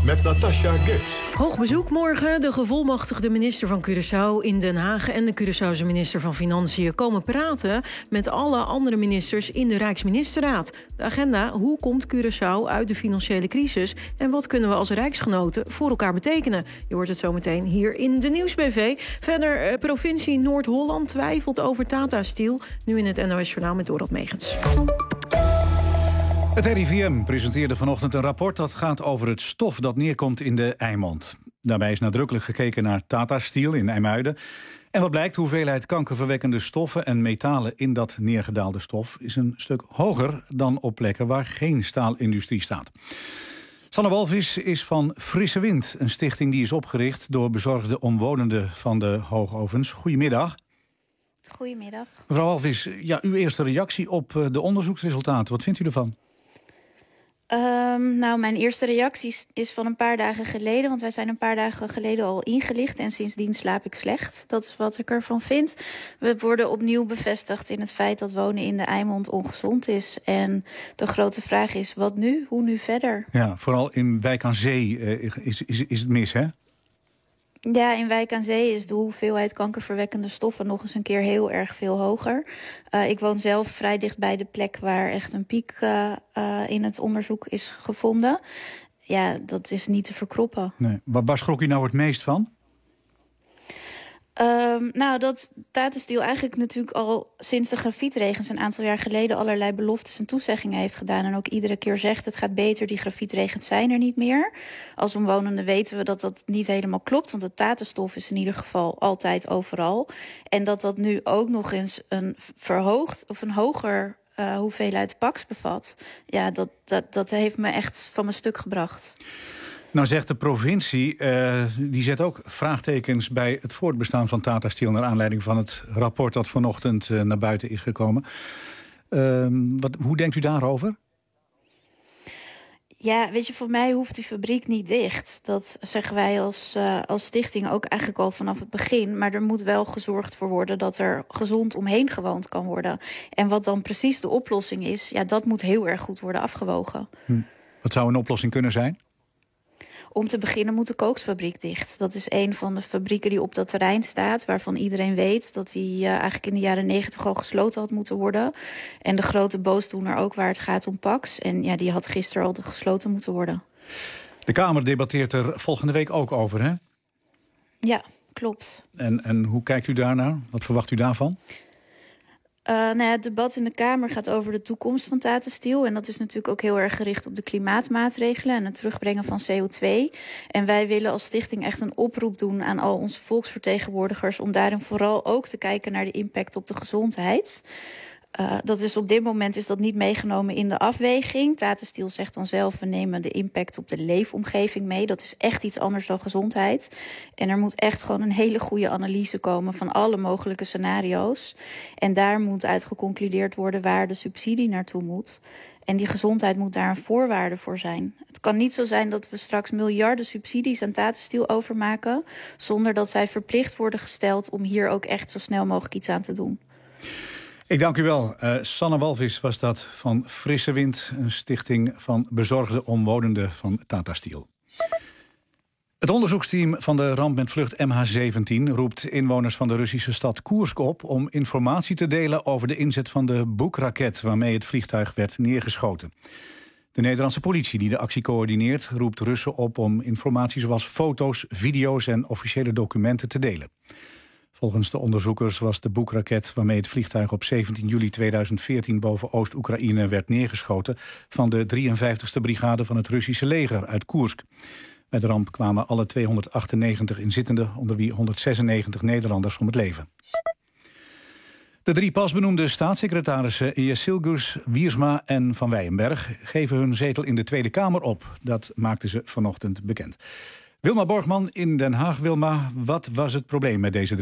met Natasja Gibbs. Hoog bezoek morgen. De gevolmachtigde minister van Curaçao in Den Haag en de Curaçaose minister van Financiën komen praten met alle andere ministers in de Rijksministerraad. De agenda: hoe komt Curaçao uit de financiële crisis en wat kunnen we als rijksgenoten voor elkaar betekenen? Je hoort het zo meteen hier in de Nieuwsbv. Verder, provincie Noord-Holland twijfelt over Tata Steel. Nu in het NOS Journaal met Dorot Megens. Het RIVM presenteerde vanochtend een rapport dat gaat over het stof dat neerkomt in de Eimond. Daarbij is nadrukkelijk gekeken naar Tata Steel in IJmuiden. En wat blijkt, de hoeveelheid kankerverwekkende stoffen en metalen in dat neergedaalde stof is een stuk hoger dan op plekken waar geen staalindustrie staat. Sanne Walvis is van Frisse Wind, een stichting die is opgericht door bezorgde omwonenden van de hoogovens. Goedemiddag. Goedemiddag. Mevrouw Walvis, ja, uw eerste reactie op de onderzoeksresultaten. Wat vindt u ervan? Mijn eerste reactie is van een paar dagen geleden. Want wij zijn een paar dagen geleden al ingelicht. En sindsdien slaap ik slecht. Dat is wat ik ervan vind. We worden opnieuw bevestigd in het feit dat wonen in de Eimond ongezond is. En de grote vraag is, wat nu? Hoe nu verder? Ja, vooral in Wijk aan Zee is het mis, hè? Ja, in Wijk aan Zee is de hoeveelheid kankerverwekkende stoffen nog eens een keer heel erg veel hoger. Ik woon zelf vrij dicht bij de plek waar echt een piek in het onderzoek is gevonden. Ja, dat is niet te verkroppen. Nee. Waar schrok u nou het meest van? Dat Tata Steel eigenlijk natuurlijk al sinds de grafietregens een aantal jaar geleden allerlei beloftes en toezeggingen heeft gedaan. En ook iedere keer zegt, het gaat beter, die grafietregens zijn er niet meer. Als omwonenden weten we dat dat niet helemaal klopt. Want het Tata-stof is in ieder geval altijd overal. En dat nu ook nog eens een verhoogd of een hoger hoeveelheid paks bevat. Ja, dat heeft me echt van mijn stuk gebracht. Nou zegt de provincie, die zet ook vraagtekens bij het voortbestaan van Tata Steel naar aanleiding van het rapport dat vanochtend naar buiten is gekomen. Hoe denkt u daarover? Ja, weet je, voor mij hoeft die fabriek niet dicht. Dat zeggen wij als stichting ook eigenlijk al vanaf het begin. Maar er moet wel gezorgd voor worden dat er gezond omheen gewoond kan worden. En wat dan precies de oplossing is, ja, dat moet heel erg goed worden afgewogen. Wat zou een oplossing kunnen zijn? Om te beginnen moet de kooksfabriek dicht. Dat is een van de fabrieken die op dat terrein staat, waarvan iedereen weet dat die eigenlijk in de jaren 90 al gesloten had moeten worden. En de grote boosdoener ook waar het gaat om Pax. En ja, die had gisteren al gesloten moeten worden. De Kamer debatteert er volgende week ook over, hè? Ja, klopt. En hoe kijkt u daarnaar? Wat verwacht u daarvan? Het debat in de Kamer gaat over de toekomst van Tata Steel. En dat is natuurlijk ook heel erg gericht op de klimaatmaatregelen en het terugbrengen van CO2. En wij willen als stichting echt een oproep doen aan al onze volksvertegenwoordigers om daarin vooral ook te kijken naar de impact op de gezondheid. Dat is op dit moment is dat niet meegenomen in de afweging. Tata Steel zegt dan zelf, we nemen de impact op de leefomgeving mee. Dat is echt iets anders dan gezondheid. En er moet echt gewoon een hele goede analyse komen van alle mogelijke scenario's. En daar moet uit geconcludeerd worden waar de subsidie naartoe moet. En die gezondheid moet daar een voorwaarde voor zijn. Het kan niet zo zijn dat we straks miljarden subsidies aan Tata Steel overmaken, zonder dat zij verplicht worden gesteld om hier ook echt zo snel mogelijk iets aan te doen. Ik dank u wel. Sanne Walvis was dat van Frisse Wind, een stichting van bezorgde omwonenden van Tata Steel. Het onderzoeksteam van de ramp met vlucht MH17 roept inwoners van de Russische stad Koersk op om informatie te delen over de inzet van de Buk-raket waarmee het vliegtuig werd neergeschoten. De Nederlandse politie, die de actie coördineert, roept Russen op om informatie zoals foto's, video's en officiële documenten te delen. Volgens de onderzoekers was de Buk-raket waarmee het vliegtuig op 17 juli 2014 boven Oost-Oekraïne werd neergeschoten van de 53e brigade van het Russische leger uit Koersk. Bij de ramp kwamen alle 298 inzittenden, onder wie 196 Nederlanders, om het leven. De 3 pas benoemde staatssecretarissen Yesilgus, Wiersma en Van Wijenberg geven hun zetel in de Tweede Kamer op. Dat maakten ze vanochtend bekend. Wilma Borgman in Den Haag. Wilma, wat was het probleem met deze 3?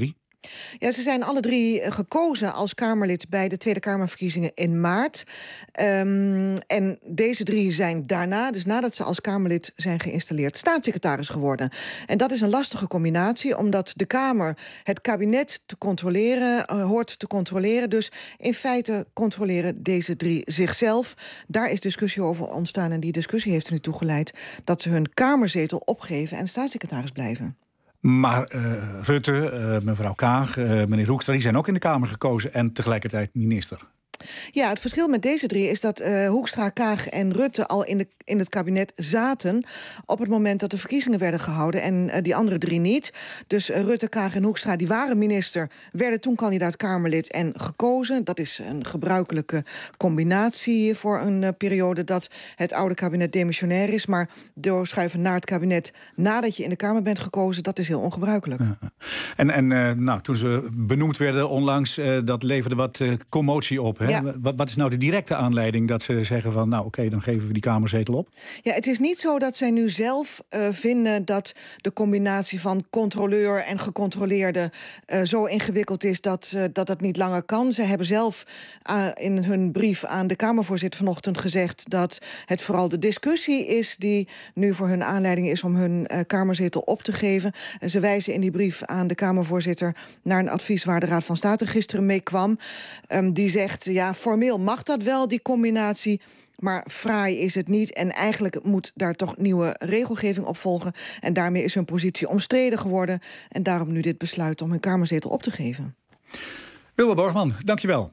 Ja, ze zijn alle 3 gekozen als Kamerlid bij de Tweede Kamerverkiezingen in maart. En deze 3 zijn daarna, dus nadat ze als Kamerlid zijn geïnstalleerd, staatssecretaris geworden. En dat is een lastige combinatie, omdat de Kamer het kabinet te controleren, hoort te controleren. Dus in feite controleren deze 3 zichzelf. Daar is discussie over ontstaan en die discussie heeft er nu toe geleid dat ze hun kamerzetel opgeven en staatssecretaris blijven. Maar Rutte, mevrouw Kaag, meneer Hoekstra, die zijn ook in de Kamer gekozen en tegelijkertijd minister. Ja, het verschil met deze 3 is dat Hoekstra, Kaag en Rutte al in het kabinet zaten op het moment dat de verkiezingen werden gehouden en die andere 3 niet. Dus Rutte, Kaag en Hoekstra, die waren minister, werden toen kandidaat Kamerlid en gekozen. Dat is een gebruikelijke combinatie voor een periode dat het oude kabinet demissionair is. Maar doorschuiven naar het kabinet nadat je in de Kamer bent gekozen, dat is heel ongebruikelijk. En toen ze benoemd werden onlangs, dat leverde wat commotie op. Hè? Ja. Wat is nou de directe aanleiding dat ze zeggen van oké, dan geven we die kamerzetel op? Ja, het is niet zo dat zij nu zelf vinden dat de combinatie van controleur en gecontroleerde zo ingewikkeld is dat het niet langer kan. Ze hebben zelf in hun brief aan de Kamervoorzitter vanochtend gezegd dat het vooral de discussie is die nu voor hun aanleiding is om hun kamerzetel op te geven. En ze wijzen in die brief aan de Kamervoorzitter naar een advies waar de Raad van State gisteren mee kwam. Die zegt, ja, formeel mag dat wel, die combinatie, maar fraai is het niet. En eigenlijk moet daar toch nieuwe regelgeving op volgen. En daarmee is hun positie omstreden geworden. En daarom nu dit besluit om hun kamerzetel op te geven. Wilma Borgman, dankjewel.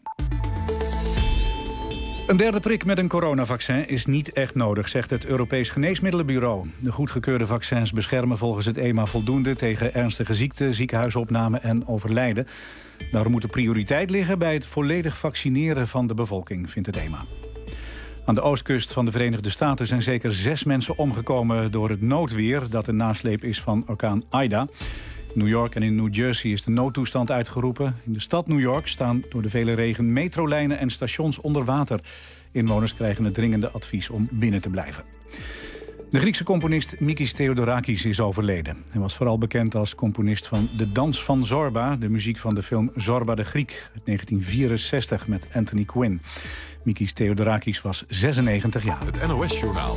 Een derde prik met een coronavaccin is niet echt nodig, zegt het Europees Geneesmiddelenbureau. De goedgekeurde vaccins beschermen volgens het EMA voldoende tegen ernstige ziekte, ziekenhuisopname en overlijden. Daarom moet de prioriteit liggen bij het volledig vaccineren van de bevolking, vindt het EMA. Aan de oostkust van de Verenigde Staten zijn zeker 6 mensen omgekomen door het noodweer dat een nasleep is van orkaan Ida. In New York en in New Jersey is de noodtoestand uitgeroepen. In de stad New York staan door de vele regen metrolijnen en stations onder water. Inwoners krijgen het dringende advies om binnen te blijven. De Griekse componist Mikis Theodorakis is overleden. Hij was vooral bekend als componist van De Dans van Zorba, de muziek van de film Zorba de Griek uit 1964 met Anthony Quinn. Mikis Theodorakis was 96 jaar. Het NOS-journaal.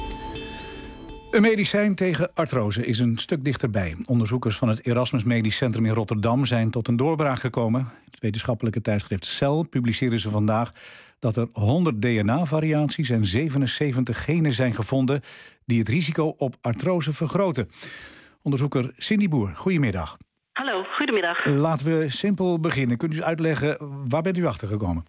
Een medicijn tegen artrose is een stuk dichterbij. Onderzoekers van het Erasmus Medisch Centrum in Rotterdam zijn tot een doorbraak gekomen. In het wetenschappelijke tijdschrift Cell publiceren ze vandaag dat er 100 DNA-variaties en 77 genen zijn gevonden die het risico op artrose vergroten. Onderzoeker Cindy Boer, goedemiddag. Hallo, goedemiddag. Laten we simpel beginnen. Kunt u uitleggen, waar bent u achter gekomen?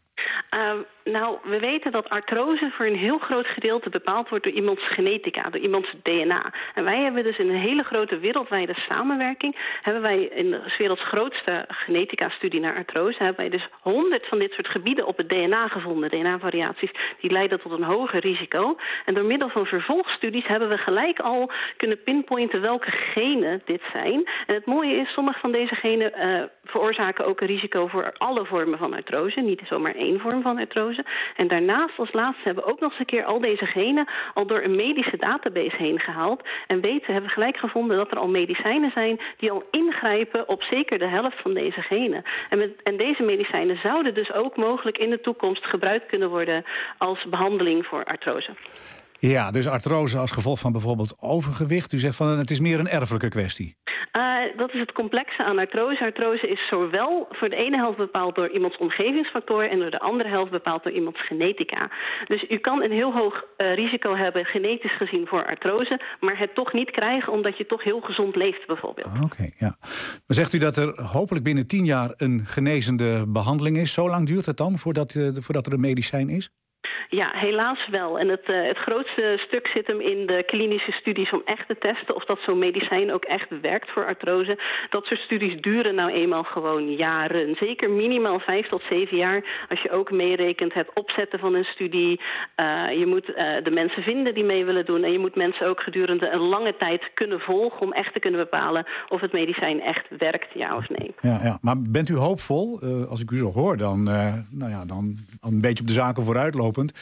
We weten dat artrose voor een heel groot gedeelte bepaald wordt door iemands genetica, door iemands DNA. En wij hebben dus in een hele grote wereldwijde samenwerking, hebben wij in de werelds grootste genetica-studie naar artrose, hebben wij dus 100 van dit soort gebieden op het DNA gevonden, DNA-variaties, die leiden tot een hoger risico. En door middel van vervolgstudies hebben we gelijk al kunnen pinpointen welke genen dit zijn. En het mooie is, sommige van deze genen veroorzaken ook een risico voor alle vormen van artrose, niet zomaar één vorm van artrose. En daarnaast als laatste hebben we ook nog eens een keer al deze genen al door een medische database heen gehaald. En hebben gelijk gevonden dat er al medicijnen zijn die al ingrijpen op zeker de helft van deze genen. En deze medicijnen zouden dus ook mogelijk in de toekomst gebruikt kunnen worden als behandeling voor artrose. Ja, dus artrose als gevolg van bijvoorbeeld overgewicht. U zegt van het is meer een erfelijke kwestie. Dat is het complexe aan artrose. Artrose is zowel voor de ene helft bepaald door iemands omgevingsfactor en door de andere helft bepaald door iemands genetica. Dus u kan een heel hoog risico hebben, genetisch gezien, voor artrose, maar het toch niet krijgen omdat je toch heel gezond leeft bijvoorbeeld. Oké, ja. Maar zegt u dat er hopelijk binnen 10 jaar een genezende behandeling is? Zo lang duurt het dan voordat er een medicijn is? Ja, helaas wel. En het grootste stuk zit hem in de klinische studies om echt te testen of dat zo'n medicijn ook echt werkt voor artrose. Dat soort studies duren nou eenmaal gewoon jaren. Zeker minimaal 5 tot 7 jaar. Als je ook meerekent het opzetten van een studie. Je moet de mensen vinden die mee willen doen. En je moet mensen ook gedurende een lange tijd kunnen volgen om echt te kunnen bepalen of het medicijn echt werkt, ja of nee. Ja. Maar bent u hoopvol? Als ik u zo hoor, dan een beetje op de zaken vooruitlopend.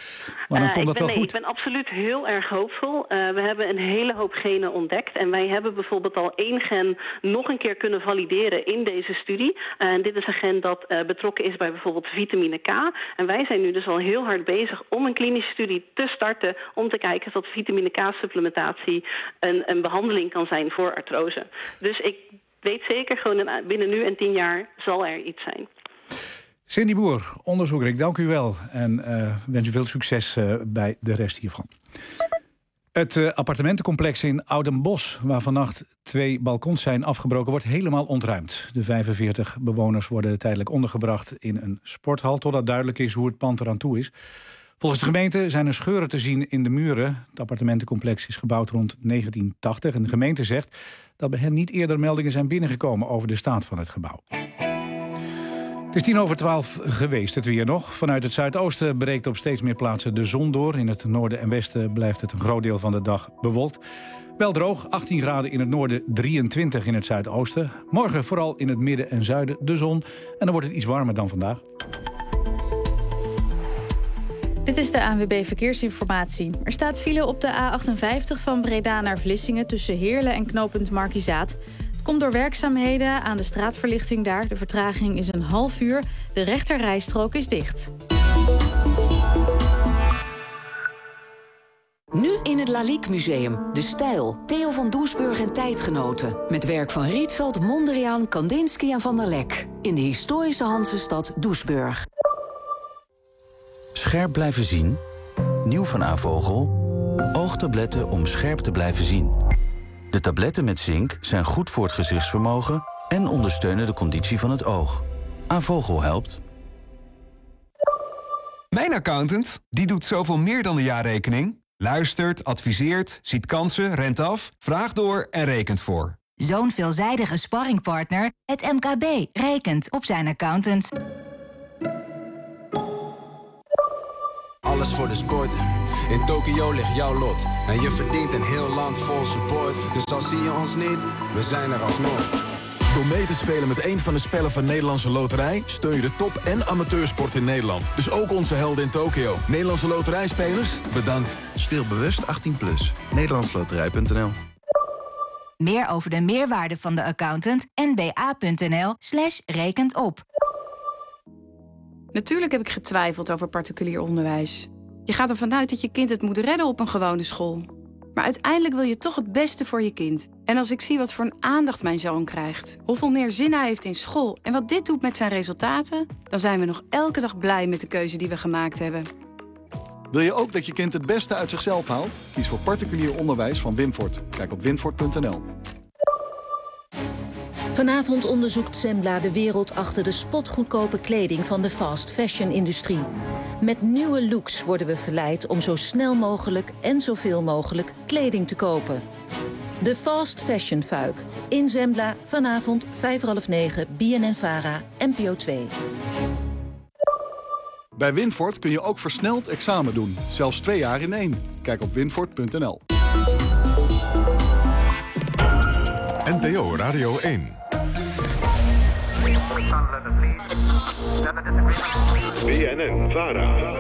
Maar dan komt dat wel goed. Ik ben absoluut heel erg hoopvol. We hebben een hele hoop genen ontdekt. En wij hebben bijvoorbeeld al 1 gen nog een keer kunnen valideren in deze studie. En dit is een gen dat betrokken is bij bijvoorbeeld vitamine K. En wij zijn nu dus al heel hard bezig om een klinische studie te starten om te kijken of vitamine K-supplementatie een behandeling kan zijn voor artrose. Dus ik weet zeker, gewoon binnen nu en 10 jaar zal er iets zijn. Cindy Boer, onderzoeker, ik dank u wel. En wens u veel succes bij de rest hiervan. Het appartementencomplex in Oudenbosch, waar vannacht 2 balkons zijn afgebroken, wordt helemaal ontruimd. De 45 bewoners worden tijdelijk ondergebracht in een sporthal, totdat duidelijk is hoe het pand eraan toe is. Volgens de gemeente zijn er scheuren te zien in de muren. Het appartementencomplex is gebouwd rond 1980 en de gemeente zegt dat bij hen niet eerder meldingen zijn binnengekomen over de staat van het gebouw. Het is 11:10 geweest, het weer nog. Vanuit het zuidoosten breekt op steeds meer plaatsen de zon door. In het noorden en westen blijft het een groot deel van de dag bewolkt. Wel droog, 18 graden in het noorden, 23 in het zuidoosten. Morgen vooral in het midden en zuiden de zon. En dan wordt het iets warmer dan vandaag. Dit is de ANWB Verkeersinformatie. Er staat file op de A58 van Breda naar Vlissingen tussen Heerlen en knooppunt Markizaat. Het komt door werkzaamheden aan de straatverlichting daar. De vertraging is een half uur. De rechterrijstrook is dicht. Nu in het Lalique Museum. De Stijl. Theo van Doesburg en tijdgenoten. Met werk van Rietveld, Mondriaan, Kandinsky en Van der Lek. In de historische Hansestad Doesburg. Scherp blijven zien. Nieuw van Avogel. Oogtabletten om scherp te blijven zien. De tabletten met zink zijn goed voor het gezichtsvermogen en ondersteunen de conditie van het oog. Avogel helpt. Mijn accountant, die doet zoveel meer dan de jaarrekening. Luistert, adviseert, ziet kansen, rent af, vraagt door en rekent voor. Zo'n veelzijdige sparringpartner, het MKB, rekent op zijn accountant. Alles voor de sport. In Tokio ligt jouw lot. En je verdient een heel land vol support. Dus al zie je ons niet, we zijn er alsnog. Door mee te spelen met een van de spellen van Nederlandse Loterij steun je de top- en amateursport in Nederland. Dus ook onze helden in Tokio. Nederlandse Loterijspelers, bedankt. Speel bewust 18+. Nederlandsloterij.nl. Meer over de meerwaarde van de accountant nba.nl/rekent op. Natuurlijk heb ik getwijfeld over particulier onderwijs. Je gaat ervan uit dat je kind het moet redden op een gewone school. Maar uiteindelijk wil je toch het beste voor je kind. En als ik zie wat voor een aandacht mijn zoon krijgt, hoeveel meer zin hij heeft in school en wat dit doet met zijn resultaten, dan zijn we nog elke dag blij met de keuze die we gemaakt hebben. Wil je ook dat je kind het beste uit zichzelf haalt? Kies voor particulier onderwijs van Winfort. Kijk op winfort.nl. Vanavond onderzoekt Zembla de wereld achter de spotgoedkope kleding van de fast fashion-industrie. Met nieuwe looks worden we verleid om zo snel mogelijk en zoveel mogelijk kleding te kopen. De fast fashion fuik. In Zembla vanavond 8:45 BNN-Vara, NPO 2. Bij Winfort kun je ook versneld examen doen. Zelfs 2 jaar in 1. Kijk op winfort.nl. NPO Radio 1. BNN-Vara.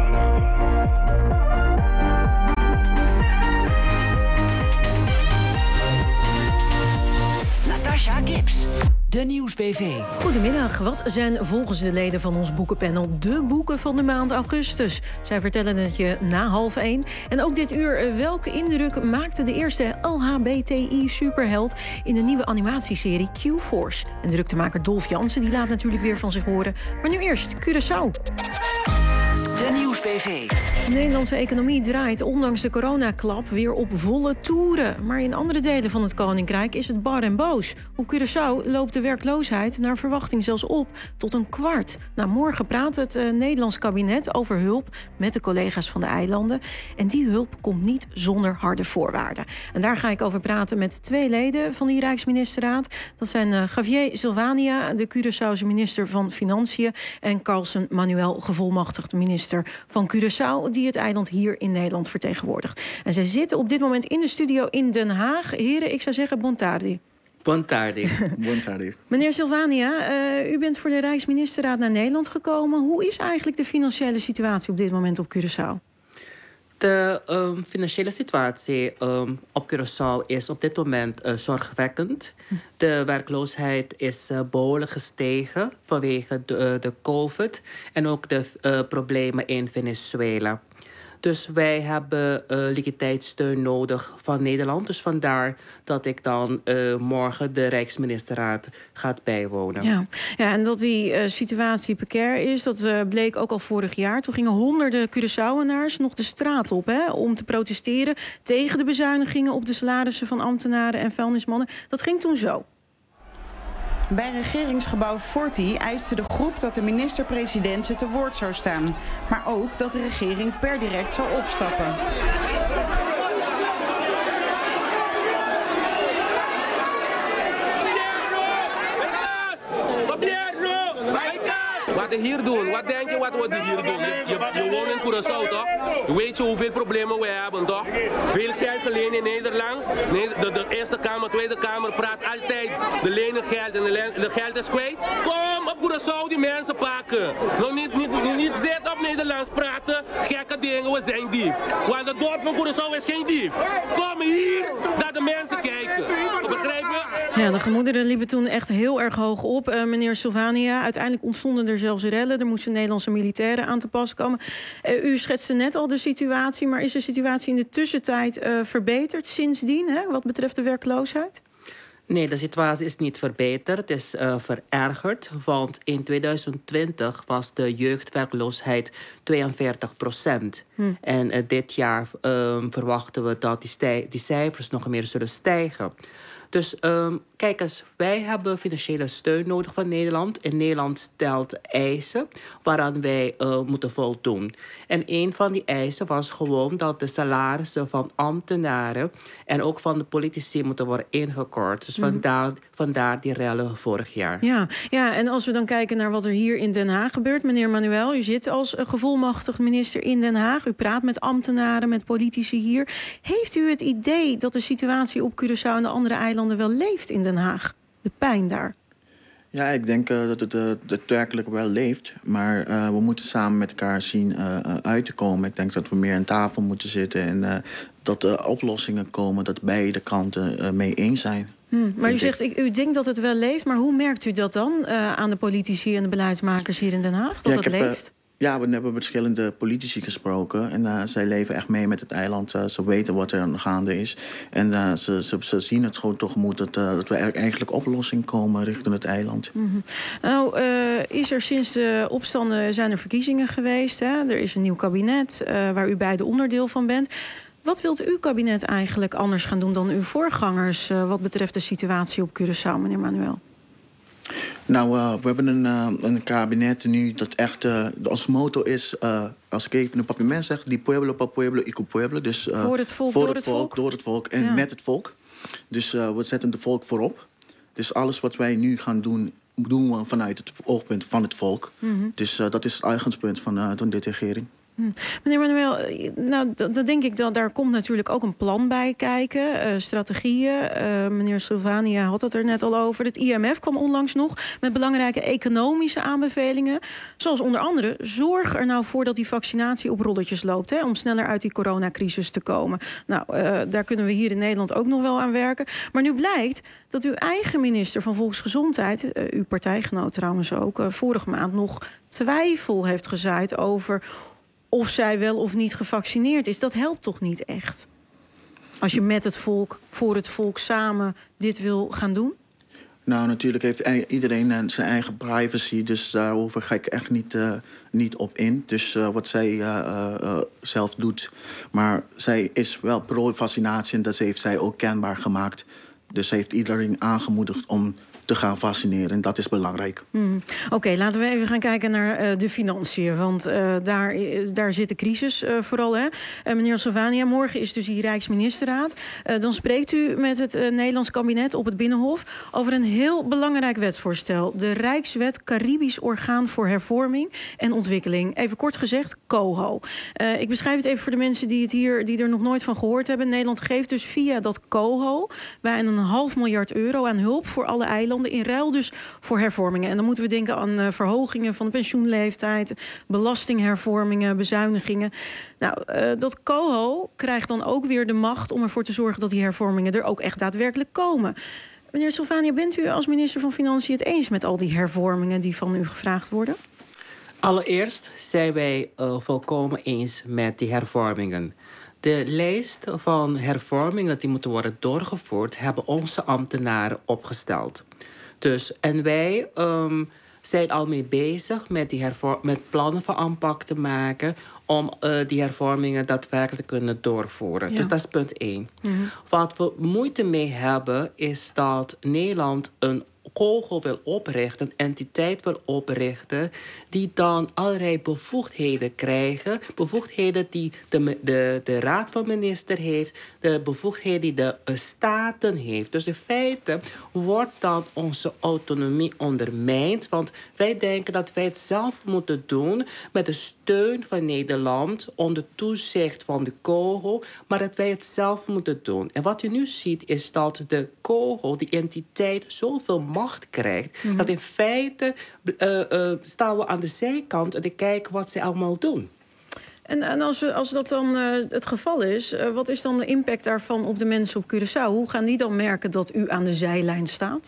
Natasha Gibbs. De Nieuwsbv. Goedemiddag. Wat zijn volgens de leden van ons boekenpanel de boeken van de maand augustus? Zij vertellen het je na 12:30. En ook dit uur, welke indruk maakte de eerste LHBTI-superheld in de nieuwe animatieserie Q-Force? En druktemaker Dolf Jansen die laat natuurlijk weer van zich horen. Maar nu eerst Curaçao. De Nieuwsbv. De Nederlandse economie draait ondanks de coronaklap weer op volle toeren. Maar in andere delen van het Koninkrijk is het bar en boos. Op Curaçao loopt de werkloosheid naar verwachting zelfs op tot 1/4. Nou, morgen praat het Nederlands kabinet over hulp met de collega's van de eilanden. En die hulp komt niet zonder harde voorwaarden. En daar ga ik over praten met 2 leden van die Rijksministerraad. Dat zijn Javier Silvania, de Curaçaose minister van Financiën, en Carlsen Manuel, gevolmachtigd minister van Curaçao, die het eiland hier in Nederland vertegenwoordigt. En zij zitten op dit moment in de studio in Den Haag. Heren, ik zou zeggen bon tardi. Buon tardi. Buon tardi. Meneer Silvania, u bent voor de Rijksministerraad naar Nederland gekomen. Hoe is eigenlijk de financiële situatie op dit moment op Curaçao? De financiële situatie op Curaçao is op dit moment zorgwekkend. De werkloosheid is behoorlijk gestegen vanwege de COVID en ook de problemen in Venezuela. Dus wij hebben liquiditeitssteun nodig van Nederland. Dus vandaar dat ik dan morgen de Rijksministerraad gaat bijwonen. Ja, en dat die situatie precair is, dat bleek ook al vorig jaar. Toen gingen honderden Curaçaoënaars nog de straat op om te protesteren tegen de bezuinigingen op de salarissen van ambtenaren en vuilnismannen. Dat ging toen zo. Bij regeringsgebouw Forti eiste de groep dat de minister-president ze te woord zou staan. Maar ook dat de regering per direct zou opstappen. Wat we hier doen, wat denk je wat we hier doen? Je woont in Curaçao, toch? Weet je hoeveel problemen we hebben, toch? Veel geld gelenen in Nederland. De Eerste Kamer, Tweede Kamer praat altijd de lenen geld en de geld is kwijt. Kom op Curaçao die mensen pakken. Nog niet zitten op Nederlands praten, gekke dingen, we zijn dief. Want het dorp van Curaçao is geen dief. Kom hier, dat de mensen kijken. Begrijp je? Ja, de gemoederen liepen toen echt heel erg hoog op. Meneer Silvania, uiteindelijk ontstonden er zelfs rellen. Er moesten Nederlandse militairen aan te pas komen. U schetste net al de situatie, maar is de situatie in de tussentijd verbeterd sindsdien, wat betreft de werkloosheid? Nee, de situatie is niet verbeterd. Het is verergerd. Want in 2020 was de jeugdwerkloosheid 42%. En dit jaar verwachten we dat die cijfers nog meer zullen stijgen. Dus kijk eens, wij hebben financiële steun nodig van Nederland. En Nederland stelt eisen waaraan wij moeten voldoen. En een van die eisen was gewoon dat de salarissen van ambtenaren en ook van de politici moeten worden ingekort. Dus vandaar die rellen vorig jaar. Ja, en als we dan kijken naar wat er hier in Den Haag gebeurt. Meneer Manuel, u zit als gevolmachtigd minister in Den Haag. U praat met ambtenaren, met politici hier. Heeft u het idee dat de situatie op Curaçao en de andere eilanden wel leeft in Den Haag? De pijn daar? Ja, ik denk dat het daadwerkelijk wel leeft. Maar we moeten samen met elkaar zien uit te komen. Ik denk dat we meer aan tafel moeten zitten en dat er oplossingen komen dat beide kanten mee eens zijn. Maar u zegt, u denkt dat het wel leeft, maar hoe merkt u dat dan aan de politici en de beleidsmakers hier in Den Haag? Dat het leeft? Ja, we hebben verschillende politici gesproken. En zij leven echt mee met het eiland. Ze weten wat er aan de gaande is. En ze zien het gewoon tegemoet dat we eigenlijk oplossing komen richting het eiland. Nou, is er sinds de opstanden zijn er verkiezingen geweest. Hè? Er is een nieuw kabinet waar u beide onderdeel van bent. Wat wilt uw kabinet eigenlijk anders gaan doen dan uw voorgangers wat betreft de situatie op Curaçao, meneer Manuel? Nou, we hebben een kabinet nu dat echt... ons motto is, als ik even een papiermens zeg... die pueblo pa pueblo y con pueblo. Dus, voor het volk, door het volk en met het volk. Dus we zetten het volk voorop. Dus alles wat wij nu gaan doen we vanuit het oogpunt van het volk. Dus dat is het uitgangspunt van deze regering. Meneer Manuel, nou, dat denk ik, daar komt natuurlijk ook een plan bij kijken. Strategieën. Meneer Silvania had het er net al over. Het IMF kwam onlangs nog met belangrijke economische aanbevelingen. Zoals onder andere, zorg er nou voor dat die vaccinatie op rolletjes loopt. Om sneller uit die coronacrisis te komen. Nou, daar kunnen we hier in Nederland ook nog wel aan werken. Maar nu blijkt dat uw eigen minister van Volksgezondheid, uw partijgenoot trouwens ook, vorige maand nog twijfel heeft gezaaid over of zij wel of niet gevaccineerd is. Dat helpt toch niet echt? Als je met het volk, voor het volk samen dit wil gaan doen? Nou, natuurlijk heeft iedereen zijn eigen privacy. Dus daarover ga ik echt niet op in. Dus wat zij zelf doet. Maar zij is wel pro-vaccinatie en dat heeft zij ook kenbaar gemaakt. Dus ze heeft iedereen aangemoedigd om te gaan vaccineren. En dat is belangrijk. Oké, laten we even gaan kijken naar de financiën. Want daar zit de crisis vooral. Hè? Meneer Salvania, morgen is dus die Rijksministerraad. Dan spreekt u met het Nederlands kabinet op het Binnenhof over een heel belangrijk wetsvoorstel. De Rijkswet Caribisch Orgaan voor Hervorming en Ontwikkeling. Even kort gezegd, COHO. Ik beschrijf het even voor de mensen die er nog nooit van gehoord hebben. Nederland geeft dus via dat COHO bijna €1,5 miljard aan hulp voor alle eilanden, in ruil dus voor hervormingen. En dan moeten we denken aan verhogingen van de pensioenleeftijd, belastinghervormingen, bezuinigingen. Nou, dat COHO krijgt dan ook weer de macht om ervoor te zorgen dat die hervormingen er ook echt daadwerkelijk komen. Meneer Salvania, bent u als minister van Financiën het eens met al die hervormingen die van u gevraagd worden? Allereerst zijn wij volkomen eens met die hervormingen. De lijst van hervormingen die moeten worden doorgevoerd, hebben onze ambtenaren opgesteld. En wij zijn al mee bezig met plannen van aanpak te maken om die hervormingen daadwerkelijk te kunnen doorvoeren. Ja. Dus dat is punt 1. Wat we moeite mee hebben, is dat Nederland een COHO wil oprichten, een entiteit wil oprichten, die dan allerlei bevoegdheden krijgen. Bevoegdheden die de Raad van Minister heeft, de bevoegdheden die de staten heeft. Dus in feite wordt dan onze autonomie ondermijnd, want wij denken dat wij het zelf moeten doen met de steun van Nederland, onder toezicht van de COHO, maar dat wij het zelf moeten doen. En wat u nu ziet is dat de COHO, die entiteit, zoveel macht krijgt, dat in feite staan we aan de zijkant en te kijken wat ze allemaal doen. En als dat dan het geval is, wat is dan de impact daarvan op de mensen op Curaçao? Hoe gaan die dan merken dat u aan de zijlijn staat?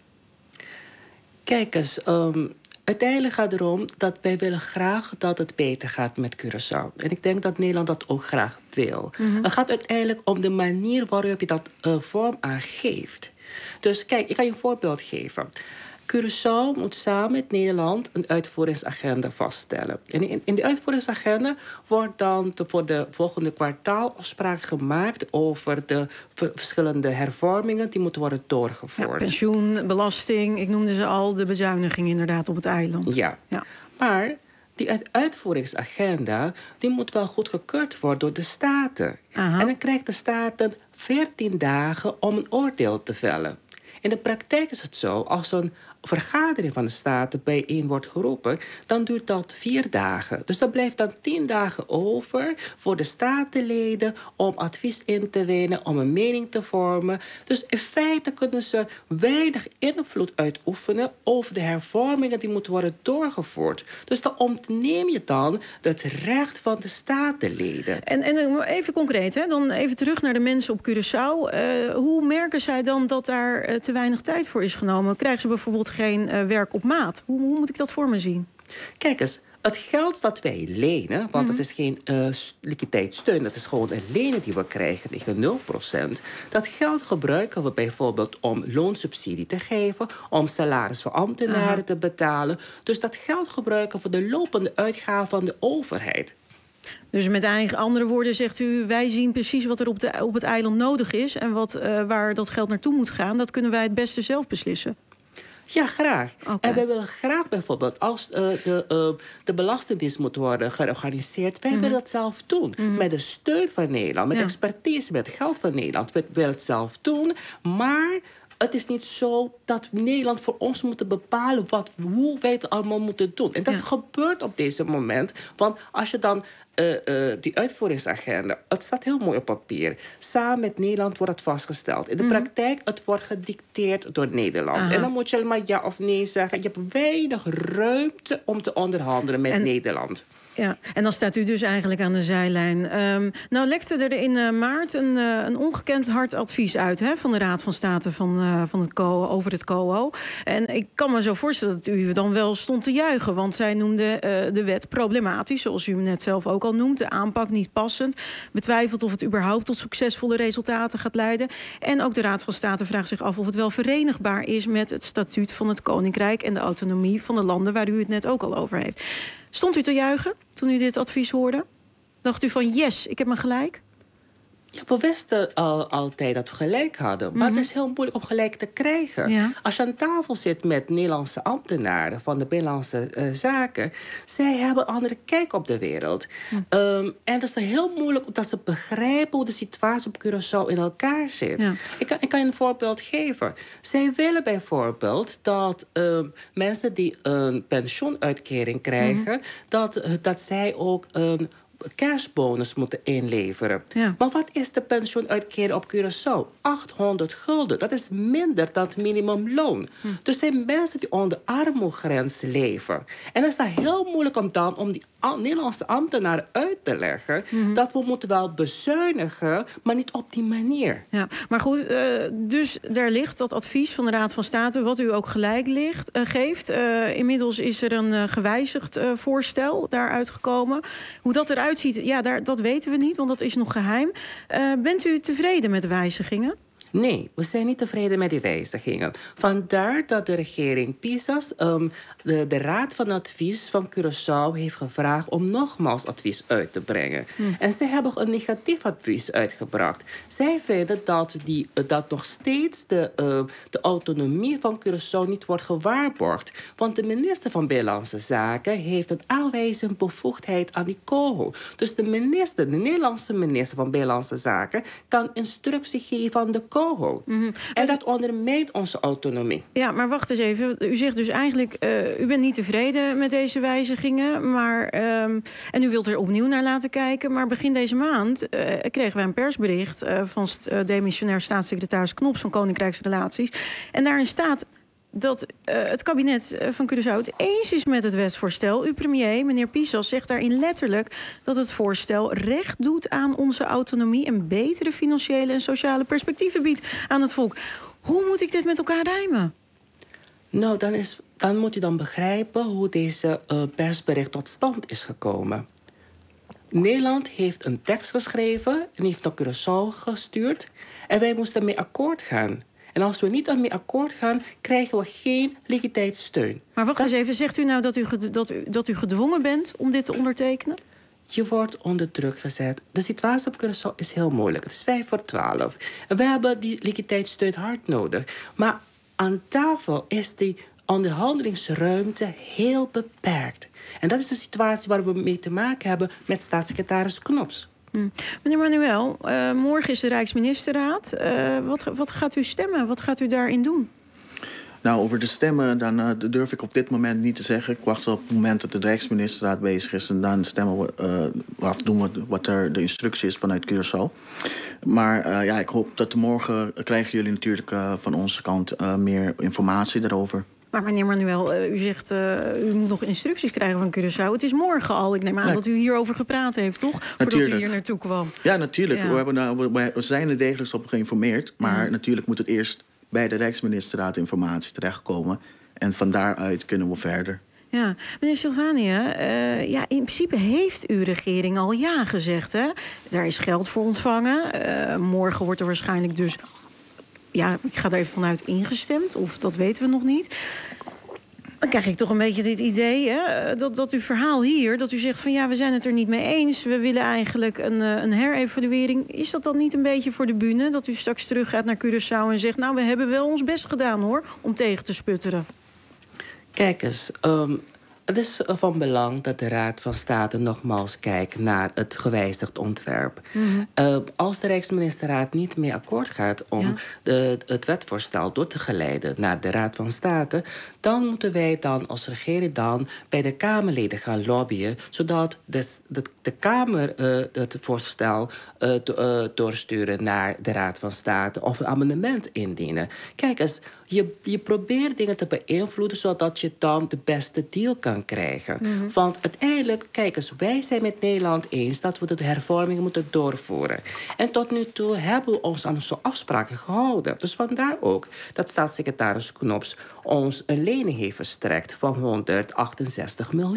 Kijk eens, uiteindelijk gaat het erom dat wij willen graag dat het beter gaat met Curaçao. En ik denk dat Nederland dat ook graag wil. Het gaat uiteindelijk om de manier waarop je dat vorm aan geeft. Dus kijk, ik kan je een voorbeeld geven. Curaçao moet samen met Nederland een uitvoeringsagenda vaststellen. En in die uitvoeringsagenda wordt dan voor de volgende kwartaal afspraak gemaakt over de verschillende hervormingen die moeten worden doorgevoerd. Ja, pensioen, belasting, ik noemde ze al, de bezuiniging inderdaad op het eiland. Ja. Maar die uitvoeringsagenda die moet wel goedgekeurd worden door de staten. En dan krijgt de staten 14 dagen om een oordeel te vellen. In de praktijk is het zo, als een vergadering van de staten bijeen wordt geroepen, dan duurt dat 4 dagen. Dus er blijft dan 10 dagen over voor de statenleden om advies in te winnen, om een mening te vormen. Dus in feite kunnen ze weinig invloed uitoefenen over de hervormingen die moeten worden doorgevoerd. Dus dan ontneem je dan het recht van de statenleden. En even concreet, hè? Dan even terug naar de mensen op Curaçao. Hoe merken zij dan dat daar te weinig tijd voor is genomen? Krijgen ze bijvoorbeeld geen werk op maat? Hoe moet ik dat voor me zien? Kijk eens, het geld dat wij lenen, want het is geen liquiditeitssteun, dat is gewoon een lening die we krijgen tegen 0%. Dat geld gebruiken we bijvoorbeeld om loonsubsidie te geven, om salaris voor ambtenaren te betalen. Dus dat geld gebruiken we voor de lopende uitgaven van de overheid. Dus met andere woorden zegt u, wij zien precies wat er op het eiland nodig is en waar dat geld naartoe moet gaan, dat kunnen wij het beste zelf beslissen. Ja, graag. Okay. En wij willen graag bijvoorbeeld, als de belastingdienst moet worden georganiseerd, wij willen dat zelf doen. Met de steun van Nederland, met expertise, met geld van Nederland. We willen het zelf doen, maar het is niet zo dat Nederland voor ons moet bepalen hoe wij het allemaal moeten doen. En dat gebeurt op deze moment. Want als je dan die uitvoeringsagenda, het staat heel mooi op papier. Samen met Nederland wordt het vastgesteld. In de praktijk, het wordt gedicteerd door Nederland. En dan moet je allemaal ja of nee zeggen. Je hebt weinig ruimte om te onderhandelen met Nederland. Ja, en dan staat u dus eigenlijk aan de zijlijn. Nou lekte er in maart een ongekend hard advies uit van de Raad van State van het COHO, over het COHO. En ik kan me zo voorstellen dat u dan wel stond te juichen, want zij noemde de wet problematisch, zoals u hem net zelf ook al noemt. De aanpak niet passend, betwijfelt of het überhaupt tot succesvolle resultaten gaat leiden. En ook de Raad van State vraagt zich af of het wel verenigbaar is met het statuut van het Koninkrijk en de autonomie van de landen waar u het net ook al over heeft. Stond u te juichen toen u dit advies hoorde? Dacht u van yes, ik heb me gelijk? Ja, we wisten altijd dat we gelijk hadden. Maar het is heel moeilijk om gelijk te krijgen. Ja. Als je aan tafel zit met Nederlandse ambtenaren van de Binnenlandse Zaken, zij hebben een andere kijk op de wereld. En het is heel moeilijk omdat ze begrijpen hoe de situatie op Curaçao in elkaar zit. Ja. Ik kan je een voorbeeld geven. Zij willen bijvoorbeeld dat mensen die een pensioenuitkering krijgen, dat zij ook een kerstbonus moeten inleveren. Ja. Maar wat is de pensioenuitkering op Curaçao? 800 gulden. Dat is minder dan het minimumloon. Dus zijn mensen die onder armoegrens leven. En het is dan heel moeilijk om die Nederlandse ambtenaren uit te leggen dat we moeten wel bezuinigen, maar niet op die manier. Ja, maar goed, dus daar ligt dat advies van de Raad van State, wat u ook gelijk geeft. Inmiddels is er een gewijzigd voorstel daaruit gekomen. Hoe dat eruit ziet, ja, dat weten we niet, want dat is nog geheim. Bent u tevreden met de wijzigingen? Nee, we zijn niet tevreden met die wijzigingen. Vandaar dat de regering PISA's de Raad van Advies van Curaçao heeft gevraagd om nogmaals advies uit te brengen. En zij hebben een negatief advies uitgebracht. Zij vinden dat nog steeds de autonomie van Curaçao niet wordt gewaarborgd. Want de minister van Binnenlandse Zaken heeft een aanwijzende bevoegdheid aan die COHO. Dus de Nederlandse minister van Binnenlandse Zaken kan instructie geven aan de COHO. En dat ondermijnt onze autonomie. Ja, maar wacht eens even. U zegt dus eigenlijk, u bent niet tevreden met deze wijzigingen, maar en u wilt er opnieuw naar laten kijken. Maar begin deze maand kregen wij een persbericht van demissionair staatssecretaris Knops van Koninkrijksrelaties. En daarin staat dat het kabinet van Curaçao het eens is met het wetsvoorstel. Uw premier, meneer Pisas, zegt daarin letterlijk dat het voorstel recht doet aan onze autonomie en betere financiële en sociale perspectieven biedt aan het volk. Hoe moet ik dit met elkaar rijmen? Nou, dan moet u dan begrijpen hoe deze persbericht tot stand is gekomen. Nederland heeft een tekst geschreven en heeft naar Curaçao gestuurd. En wij moesten mee akkoord gaan. En als we niet mee akkoord gaan, krijgen we geen liquiditeitssteun. Maar wacht eens even, zegt u nou dat u gedwongen bent om dit te ondertekenen? Je wordt onder druk gezet. De situatie op Curaçao is heel moeilijk. Het is 11:55. En we hebben die liquiditeitssteun hard nodig. Maar aan tafel is die onderhandelingsruimte heel beperkt. En dat is de situatie waar we mee te maken hebben met staatssecretaris Knops. Meneer Manuel, morgen is de Rijksministerraad. Wat gaat u stemmen? Wat gaat u daarin doen? Nou, over de stemmen dan durf ik op dit moment niet te zeggen. Ik wacht op het moment dat de Rijksministerraad bezig is. En dan stemmen we doen we wat er de instructie is vanuit Curaçao. Maar ik hoop dat morgen krijgen jullie natuurlijk van onze kant meer informatie daarover. Maar meneer Manuel, u zegt u moet nog instructies krijgen van Curaçao. Het is morgen al. Ik neem aan dat u hierover gepraat heeft, toch? Voordat u hier naartoe kwam. Ja, natuurlijk. Ja. We zijn er degelijk op geïnformeerd. Maar natuurlijk moet het eerst bij de Rijksministerraad informatie terechtkomen. En van daaruit kunnen we verder. Ja, meneer Silvania, in principe heeft uw regering al ja gezegd, hè? Daar is geld voor ontvangen. Morgen wordt er waarschijnlijk dus, ja, ik ga er even vanuit ingestemd, of dat weten we nog niet. Dan krijg ik toch een beetje dit idee, hè, dat uw verhaal hier, dat u zegt van ja, we zijn het er niet mee eens, we willen eigenlijk een herevaluering. Is dat dan niet een beetje voor de bühne, dat u straks terug gaat naar Curaçao en zegt, nou, we hebben wel ons best gedaan, hoor, om tegen te sputteren? Kijk eens, het is van belang dat de Raad van State nogmaals kijkt naar het gewijzigd ontwerp. Als de Rijksministerraad niet mee akkoord gaat om het wetvoorstel door te geleiden naar de Raad van State, dan moeten wij dan als regering dan bij de Kamerleden gaan lobbyen, zodat de Kamer het voorstel doorsturen naar de Raad van State of een amendement indienen. Kijk eens, je probeert dingen te beïnvloeden zodat je dan de beste deal kan krijgen. Want uiteindelijk, kijk eens, wij zijn met Nederland eens dat we de hervormingen moeten doorvoeren. En tot nu toe hebben we ons aan onze afspraken gehouden. Dus vandaar ook dat staatssecretaris Knops ons een lening heeft verstrekt van 168 miljoen.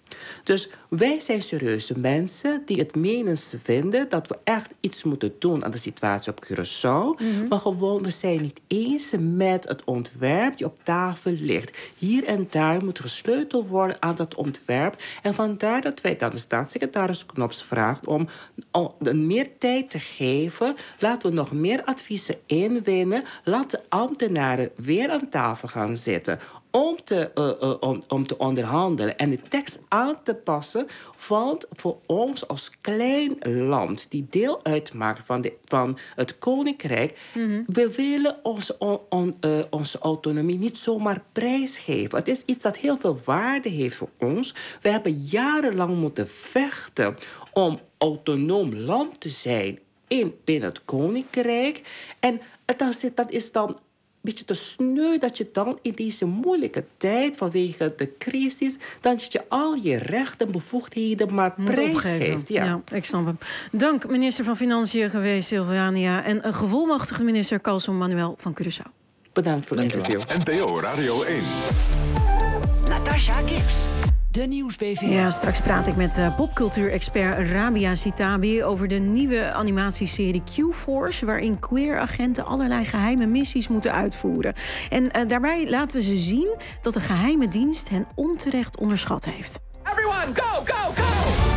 Dus wij zijn serieuze mensen die het menens vinden dat we echt iets moeten doen aan de situatie op Curaçao. Maar gewoon, we zijn niet eens met het ontwerp die op tafel ligt. Hier en daar moet gesleuteld worden aan dat ontwerp. En vandaar dat wij dan de staatssecretaris Knops vraagt om meer tijd te geven. Laten we nog meer adviezen inwinnen. Laat de ambtenaren weer aan tafel gaan zitten om te onderhandelen en de tekst aan te passen. Want voor ons als klein land die deel uitmaakt van het Koninkrijk, we willen onze autonomie niet zomaar prijsgeven. Het is iets dat heel veel waarde heeft voor ons. We hebben jarenlang moeten vechten om autonoom land te zijn binnen het Koninkrijk. En dat is dan beetje te sneu dat je dan in deze moeilijke tijd vanwege de crisis dat je al je rechten en bevoegdheden maar prijsgeeft. Ja, ik snap hem. Dank minister van Financiën geweest, Silvania, en een gevolmachtigde minister Carlson Manuel van Curaçao. Bedankt voor het interview. NPO Radio 1. Natasha Gibbs. De Nieuwsbv. Ja, straks praat ik met popcultuur-expert Rabia Sitabi over de nieuwe animatieserie Q-Force, waarin queer-agenten allerlei geheime missies moeten uitvoeren. En daarbij laten ze zien dat de geheime dienst hen onterecht onderschat heeft. Everyone, go, go, go!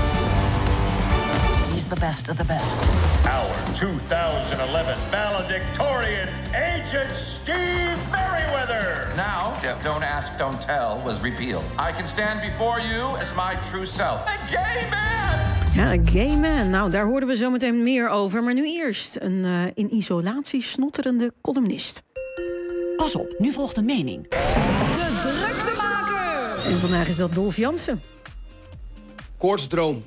He's the best of the best. Our 2011 valedictorian, Agent Steve Merriweather. Now, Don't Ask, Don't Tell was repealed. I can stand before you as my true self. A gay man! Ja, een gay man. Nou, daar hoorden we zo meteen meer over. Maar nu eerst een in isolatie snotterende columnist. Pas op, nu volgt een mening. De druktemaker! En vandaag is dat Dolf Jansen. Koortsdroom.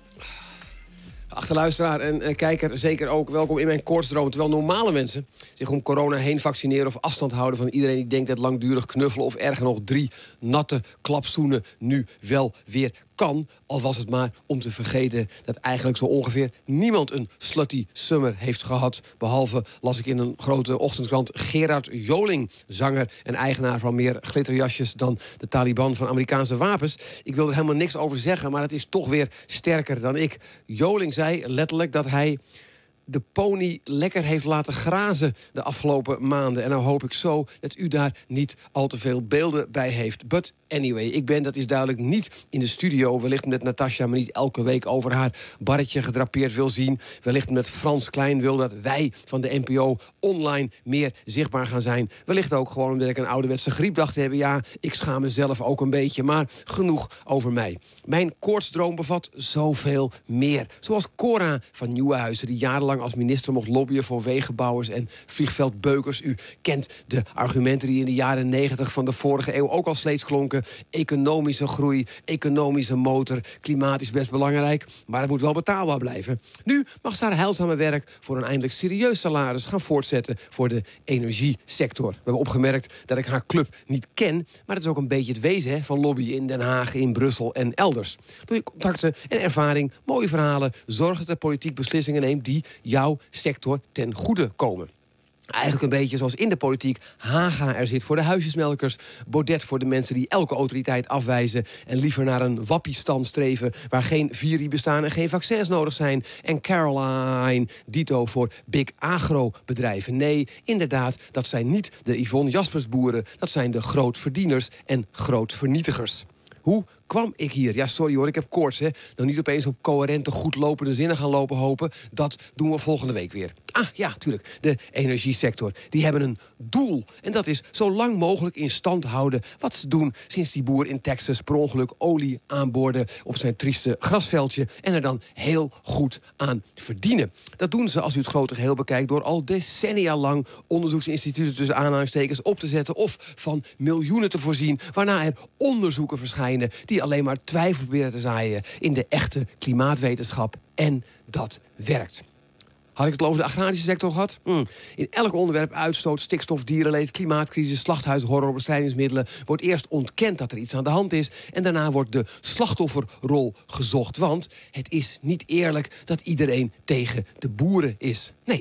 Achterluisteraar en kijker, zeker ook welkom in mijn koortsdroom. Terwijl normale mensen zich om corona heen vaccineren of afstand houden van iedereen die denkt dat langdurig knuffelen of erger nog 3 natte klapzoenen nu wel weer kan. Al was het maar om te vergeten dat eigenlijk zo ongeveer niemand een slutty summer heeft gehad. Behalve, las ik in een grote ochtendkrant, Gerard Joling, zanger en eigenaar van meer glitterjasjes dan de Taliban van Amerikaanse wapens. Ik wil er helemaal niks over zeggen, maar het is toch weer sterker dan ik. Joling zei letterlijk dat hij de pony lekker heeft laten grazen de afgelopen maanden. En nou hoop ik zo dat u daar niet al te veel beelden bij heeft. But anyway, ik ben, dat is duidelijk, niet in de studio. Wellicht met Natasha, maar niet elke week over haar barretje gedrapeerd wil zien. Wellicht met Frans Klein wil dat wij van de NPO online meer zichtbaar gaan zijn. Wellicht ook gewoon omdat ik een ouderwetse griep dacht te hebben. Ja, ik schaam mezelf ook een beetje, maar genoeg over mij. Mijn koortsdroom bevat zoveel meer. Zoals Cora van Nieuwenhuizen, die jarenlang als minister mocht lobbyen voor wegenbouwers en vliegveldbeukers. U kent de argumenten die in de jaren 90 van de vorige eeuw ook al steeds klonken. Economische groei, economische motor, klimaat is best belangrijk, maar het moet wel betaalbaar blijven. Nu mag ze haar heilzame werk voor een eindelijk serieus salaris gaan voortzetten voor de energiesector. We hebben opgemerkt dat ik haar club niet ken, maar het is ook een beetje het wezen van lobbyen in Den Haag, in Brussel en elders. Door je contacten en ervaring, mooie verhalen, zorg dat de politiek beslissingen neemt die jouw sector ten goede komen. Eigenlijk een beetje zoals in de politiek Haga er zit voor de huisjesmelkers, Baudet voor de mensen die elke autoriteit afwijzen en liever naar een wappiestand streven waar geen virie bestaan en geen vaccins nodig zijn, en Caroline dito voor big agro-bedrijven. Nee, inderdaad, dat zijn niet de Yvonne Jaspers boeren, dat zijn de grootverdieners en grootvernietigers. Hoe kwam ik hier? Ja, sorry hoor, ik heb koorts, hè. Dan niet opeens op coherente, goed lopende zinnen gaan lopen hopen. Dat doen we volgende week weer. Ah, ja, tuurlijk. De energiesector. Die hebben een doel. En dat is zo lang mogelijk in stand houden wat ze doen sinds die boer in Texas per ongeluk olie aanboorde op zijn trieste grasveldje en er dan heel goed aan verdienen. Dat doen ze, als u het grote geheel bekijkt, door al decennia lang onderzoeksinstituten tussen aanhalingstekens op te zetten of van miljoenen te voorzien, waarna er onderzoeken verschijnen die alleen maar twijfel proberen te zaaien in de echte klimaatwetenschap. En dat werkt. Had ik het al over de agrarische sector gehad? In elk onderwerp, uitstoot, stikstof, dierenleed, klimaatcrisis, slachthuishorror, bestrijdingsmiddelen, wordt eerst ontkend dat er iets aan de hand is en daarna wordt de slachtofferrol gezocht. Want het is niet eerlijk dat iedereen tegen de boeren is. Nee,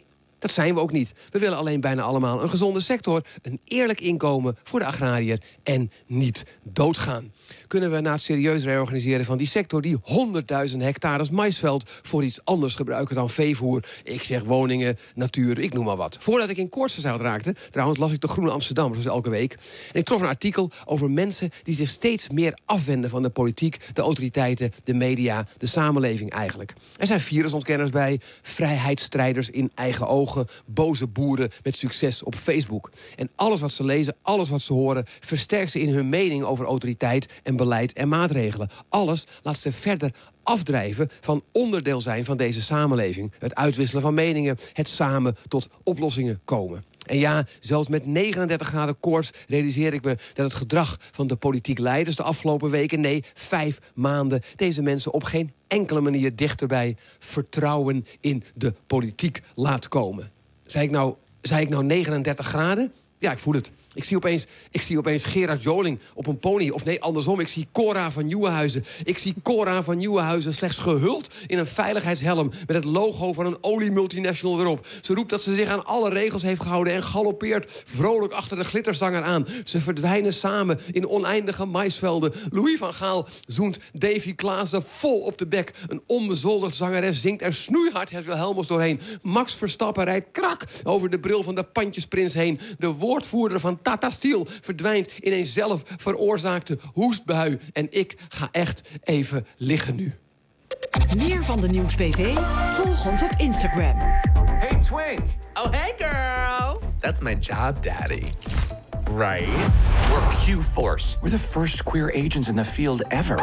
Dat zijn we ook niet. We willen alleen bijna allemaal een gezonde sector, een eerlijk inkomen voor de agrariër en niet doodgaan. Kunnen we na het serieus reorganiseren van die sector die 100.000 hectares maisveld voor iets anders gebruiken dan veevoer? Ik zeg woningen, natuur, ik noem maar wat. Voordat ik in koorts verzeild raakte, trouwens las ik de Groene Amsterdam, zoals elke week. En ik trof een artikel over mensen die zich steeds meer afwenden van de politiek, de autoriteiten, de media, de samenleving eigenlijk. Er zijn virusontkenners bij, vrijheidsstrijders in eigen ogen, boze boeren met succes op Facebook. En alles wat ze lezen, alles wat ze horen, versterkt ze in hun mening over autoriteit en beleid en maatregelen. Alles laat ze verder afdrijven van onderdeel zijn van deze samenleving. Het uitwisselen van meningen, het samen tot oplossingen komen. En ja, zelfs met 39 graden koorts realiseer ik me dat het gedrag van de politiek leiders de afgelopen weken, nee, 5 maanden, deze mensen op geen enkele manier dichterbij vertrouwen in de politiek laat komen. Zei ik nou 39 graden? Ja, ik voel het. Ik zie opeens Gerard Joling op een pony. Of nee, andersom, ik zie Cora van Nieuwenhuizen. Ik zie Cora van Nieuwenhuizen slechts gehuld in een veiligheidshelm met het logo van een oliemultinational erop. Ze roept dat ze zich aan alle regels heeft gehouden en galoppeert vrolijk achter de glitterzanger aan. Ze verdwijnen samen in oneindige maisvelden. Louis van Gaal zoent Davy Klaassen vol op de bek. Een onbezoldigd zangeres zingt er snoeihard het Wilhelmus doorheen. Max Verstappen rijdt krak over de bril van de pandjesprins heen. De woordvoerder van Tata Steel verdwijnt in een zelf veroorzaakte hoestbui. En ik ga echt even liggen nu. Meer van de Nieuws-PV? Volg ons op Instagram. Hey Twink! Oh hey girl! That's my job daddy. Right? We're Q-Force. We're the first queer agents in the field ever.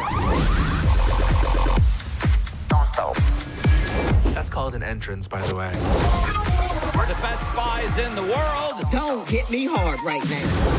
Don't stop. That's called an entrance, by the way. We're the best spies in the world. Don't hit me hard right now.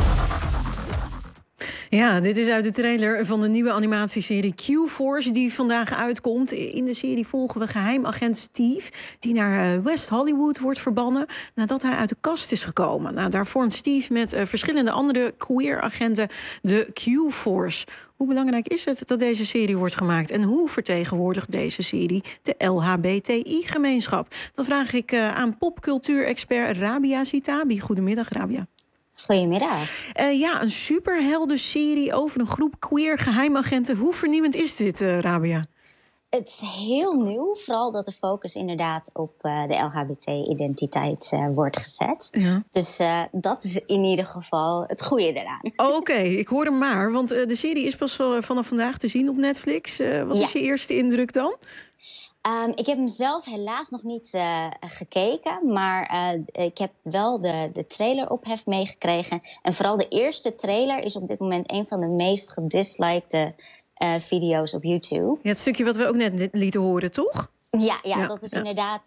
Ja, dit is uit de trailer van de nieuwe animatieserie Q-Force die vandaag uitkomt. In de serie volgen we geheimagent Steve, die naar West Hollywood wordt verbannen nadat hij uit de kast is gekomen. Nou, daar vormt Steve met verschillende andere queer agenten de Q-Force. Hoe belangrijk is het dat deze serie wordt gemaakt? En hoe vertegenwoordigt deze serie de LHBTI-gemeenschap? Dat vraag ik aan popcultuurexpert Rabia Zitabi. Goedemiddag, Rabia. Goedemiddag. Ja, een superheldenserie over een groep queer geheimagenten. Hoe vernieuwend is dit, Rabia? Het is heel nieuw, vooral dat de focus inderdaad op de LHBT-identiteit wordt gezet. Ja. Dus dat is in ieder geval het goede eraan. Oké, ik hoor hem maar, want de serie is pas vanaf vandaag te zien op Netflix. Wat is je eerste indruk dan? Ik heb hem zelf helaas nog niet gekeken, maar ik heb wel de trailerophef meegekregen. En vooral de eerste trailer is op dit moment een van de meest gedislikte video's op YouTube. Ja, het stukje wat we ook net lieten horen, toch? Ja. Dat is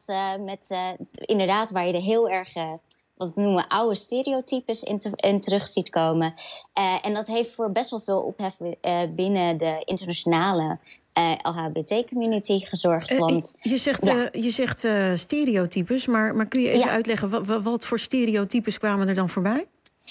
inderdaad waar je er heel erg wat noemen oude stereotypes in terug ziet komen. En dat heeft voor best wel veel ophef binnen de internationale LHBT-community gezorgd. Want je zegt stereotypes, maar kun je even uitleggen wat voor stereotypes kwamen er dan voorbij?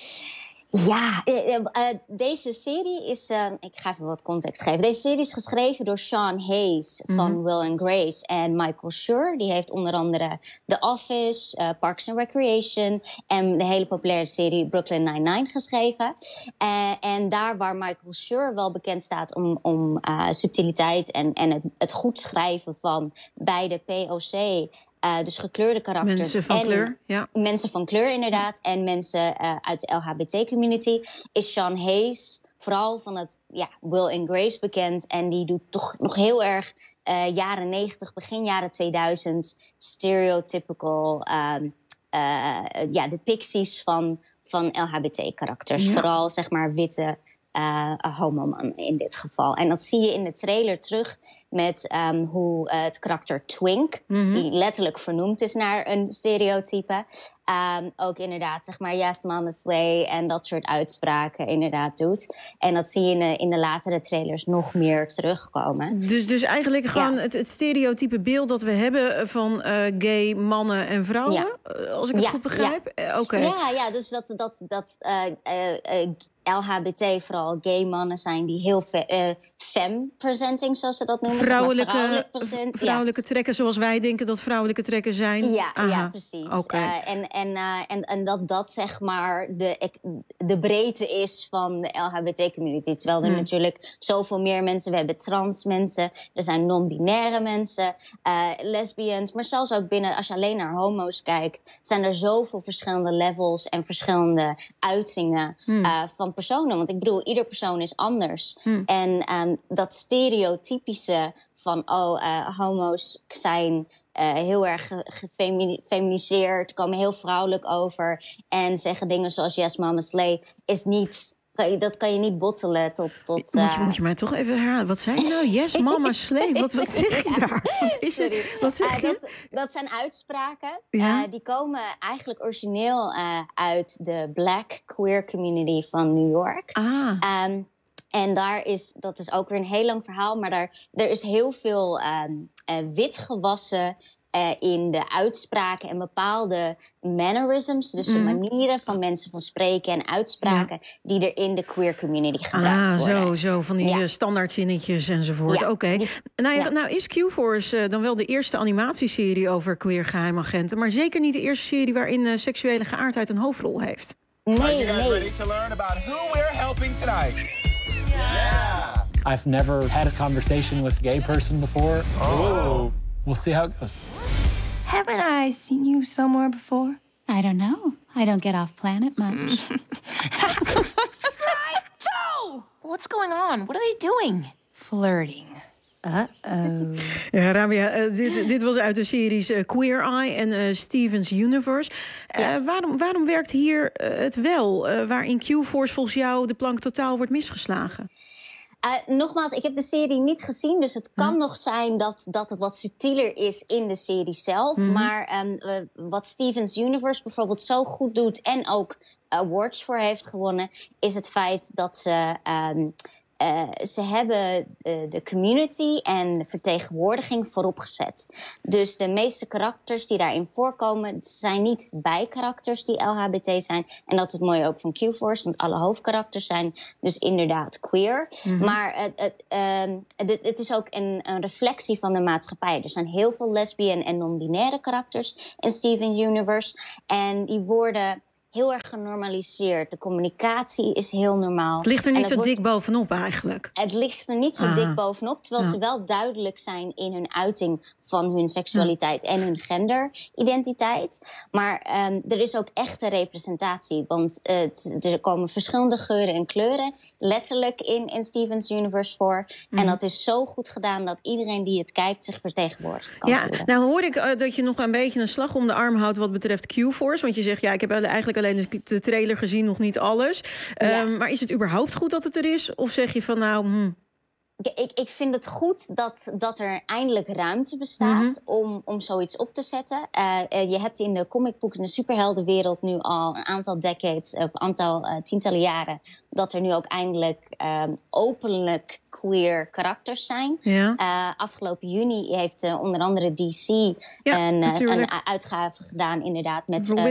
Ja, deze serie is... ik ga even wat context geven. Deze serie is geschreven door Sean Hayes van Will and Grace en Michael Schur. Die heeft onder andere The Office, Parks and Recreation en de hele populaire serie Brooklyn Nine-Nine geschreven. En daar waar Michael Schur wel bekend staat om subtiliteit en het goed schrijven van beide POC... dus gekleurde karakters. Mensen van kleur, ja. Mensen van kleur, inderdaad. En mensen uit de LHBT-community. Is Sean Hayes vooral van het Will and Grace bekend. En die doet toch nog heel erg jaren 90, begin jaren 2000... stereotypical depicties van LHBT-karakters. Ja. Vooral, zeg maar, witte... homoman in dit geval. En dat zie je in de trailer terug met hoe het karakter Twink... die letterlijk vernoemd is naar een stereotype... ook inderdaad, zeg maar, yes, mama slay en dat soort uitspraken inderdaad doet. En dat zie je in de latere trailers nog meer terugkomen. Dus eigenlijk gewoon het stereotype beeld dat we hebben van gay mannen en vrouwen, als ik het goed begrijp? Oké. Ja, dus dat LHBT vooral gay mannen zijn die heel femme-presenting, zoals ze dat noemen. Vrouwelijke trekken zoals wij denken dat vrouwelijke trekken zijn. Ja, precies. Okay. En dat zeg maar de breedte is van de LHBT-community. Terwijl er natuurlijk zoveel meer mensen... We hebben trans mensen, er zijn non-binaire mensen, lesbians. Maar zelfs ook binnen, als je alleen naar homo's kijkt... zijn er zoveel verschillende levels en uitingen van personen. Want ik bedoel, ieder persoon is anders. En dat stereotypische van homo's zijn heel erg gefeminiseerd, komen heel vrouwelijk over en zeggen dingen zoals yes, mama slay, is niet... Dat kan je niet bottelen tot Moet je mij toch even herhalen? Wat zei je nou? Yes, mama slay. Wat zeg je daar? Wat is het? Wat zeg je? Dat zijn uitspraken. Die komen eigenlijk origineel uit de Black queer community van New York. En dat is ook weer een heel lang verhaal, maar er is heel veel wit gewassen in de uitspraken en bepaalde mannerisms, dus de manieren van mensen van spreken en uitspraken die er in de queer community gebruikt worden. Zo van die standaardzinnetjes enzovoort. Ja. Oké. Nou is Q-Force dan wel de eerste animatieserie over queer geheimagenten, maar zeker niet de eerste serie waarin seksuele geaardheid een hoofdrol heeft. Nee. Are you guys ready to learn about who we're helping tonight? Yeah. I've never had a conversation with a gay person before. Oh. We'll see how it goes. Haven't I seen you somewhere before? I don't know. I don't get off planet much. Joe! What's going on? What are they doing? Flirting. Uh-oh. Ja, Rabia, dit was uit de series Queer Eye en Steven's Universe. Waarom werkt hier het wel, waarin Q-Force volgens jou de plank totaal wordt misgeslagen? Nogmaals, ik heb de serie niet gezien, dus het kan nog zijn dat het wat subtieler is in de serie zelf. Maar wat Steven's Universe bijvoorbeeld zo goed doet en ook awards voor heeft gewonnen, is het feit dat ze hebben de community en de vertegenwoordiging voorop gezet. Dus de meeste karakters die daarin voorkomen, zijn niet bijkarakters die LHBT zijn. En dat is het mooie ook van Q-Force, want alle hoofdkarakters zijn dus inderdaad queer. Maar het is ook een reflectie van de maatschappij. Er zijn heel veel lesbian en non-binaire karakters in Steven Universe. En die worden heel erg genormaliseerd. De communicatie is heel normaal. Het ligt er niet zo dik bovenop eigenlijk. Het ligt er niet zo dik bovenop, terwijl ze wel duidelijk zijn in hun uiting van hun seksualiteit en hun genderidentiteit. Maar er is ook echte representatie, want er komen verschillende geuren en kleuren letterlijk in Steven's Universe voor. En dat is zo goed gedaan dat iedereen die het kijkt zich vertegenwoordigd kan voelen. Nou hoor ik dat je nog een beetje een slag om de arm houdt wat betreft Q-Force. Want je zegt, ik heb eigenlijk alleen de trailer gezien, nog niet alles. Maar is het überhaupt goed dat het er is? Of zeg je van Ik vind het goed dat er eindelijk ruimte bestaat om zoiets op te zetten. Je hebt in de comicboek, in de superheldenwereld nu al een aantal decades, of een aantal tientallen jaren, dat er nu ook eindelijk openlijk queer karakters zijn. Afgelopen juni heeft onder andere DC een uitgave gedaan, inderdaad,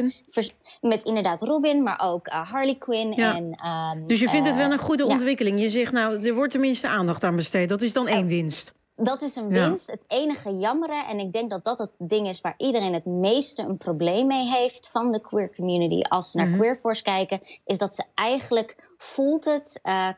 met inderdaad Robin, maar ook Harley Quinn. Dus je vindt het wel een goede ontwikkeling. Je zegt, er wordt tenminste aandacht aan besteed. Dat is dan één winst. Dat is een winst. Het enige jammere, en ik denk dat dat het ding is waar iedereen het meeste een probleem mee heeft van de queer community als ze naar Queer Force kijken, is dat ze eigenlijk voelt het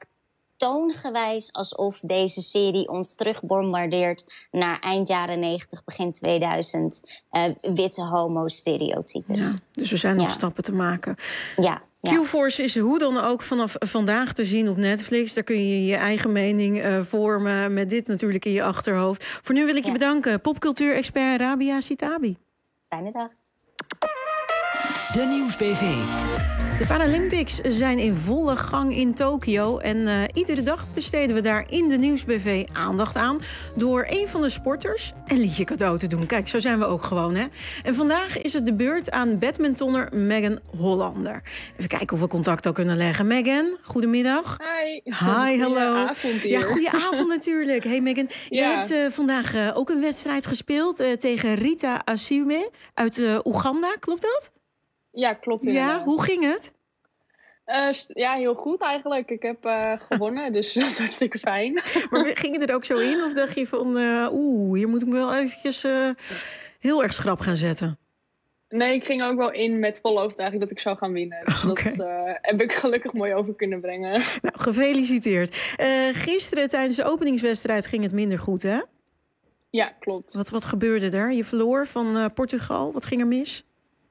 toongewijs alsof deze serie ons terugbombardeert naar eind jaren 90, begin 2000 witte homo-stereotypes. Ja, dus er zijn nog stappen te maken. Q-Force is hoe dan ook vanaf vandaag te zien op Netflix. Daar kun je je eigen mening vormen, met dit natuurlijk in je achterhoofd. Voor nu wil ik je bedanken, popcultuur-expert Rabia Sitabi. Fijne dag. De Nieuwsbv. De Paralympics zijn in volle gang in Tokio. En iedere dag besteden we daar in de Nieuwsbv aandacht aan door een van de sporters een liedje cadeau te doen. Kijk, zo zijn we ook gewoon, hè? En vandaag is het de beurt aan badmintonner Megan Hollander. Even kijken of we contact ook kunnen leggen. Megan, goedemiddag. Hi. Hi, hallo. Goedenavond hier. Ja, goedenavond natuurlijk. Hey Megan, jij hebt vandaag ook een wedstrijd gespeeld tegen Rita Asiume uit Oeganda, klopt dat? Ja, klopt inderdaad. Ja, hoe ging het? Ja, heel goed eigenlijk. Ik heb gewonnen, dus dat is hartstikke fijn. Maar ging je er ook zo in? Of dacht je van, hier moet ik me wel eventjes heel erg schrap gaan zetten? Nee, ik ging ook wel in met volle overtuiging dat ik zou gaan winnen. Dus dat heb ik gelukkig mooi over kunnen brengen. Nou, gefeliciteerd. Gisteren tijdens de openingswedstrijd ging het minder goed, hè? Ja, klopt. Wat gebeurde er? Je verloor van Portugal. Wat ging er mis?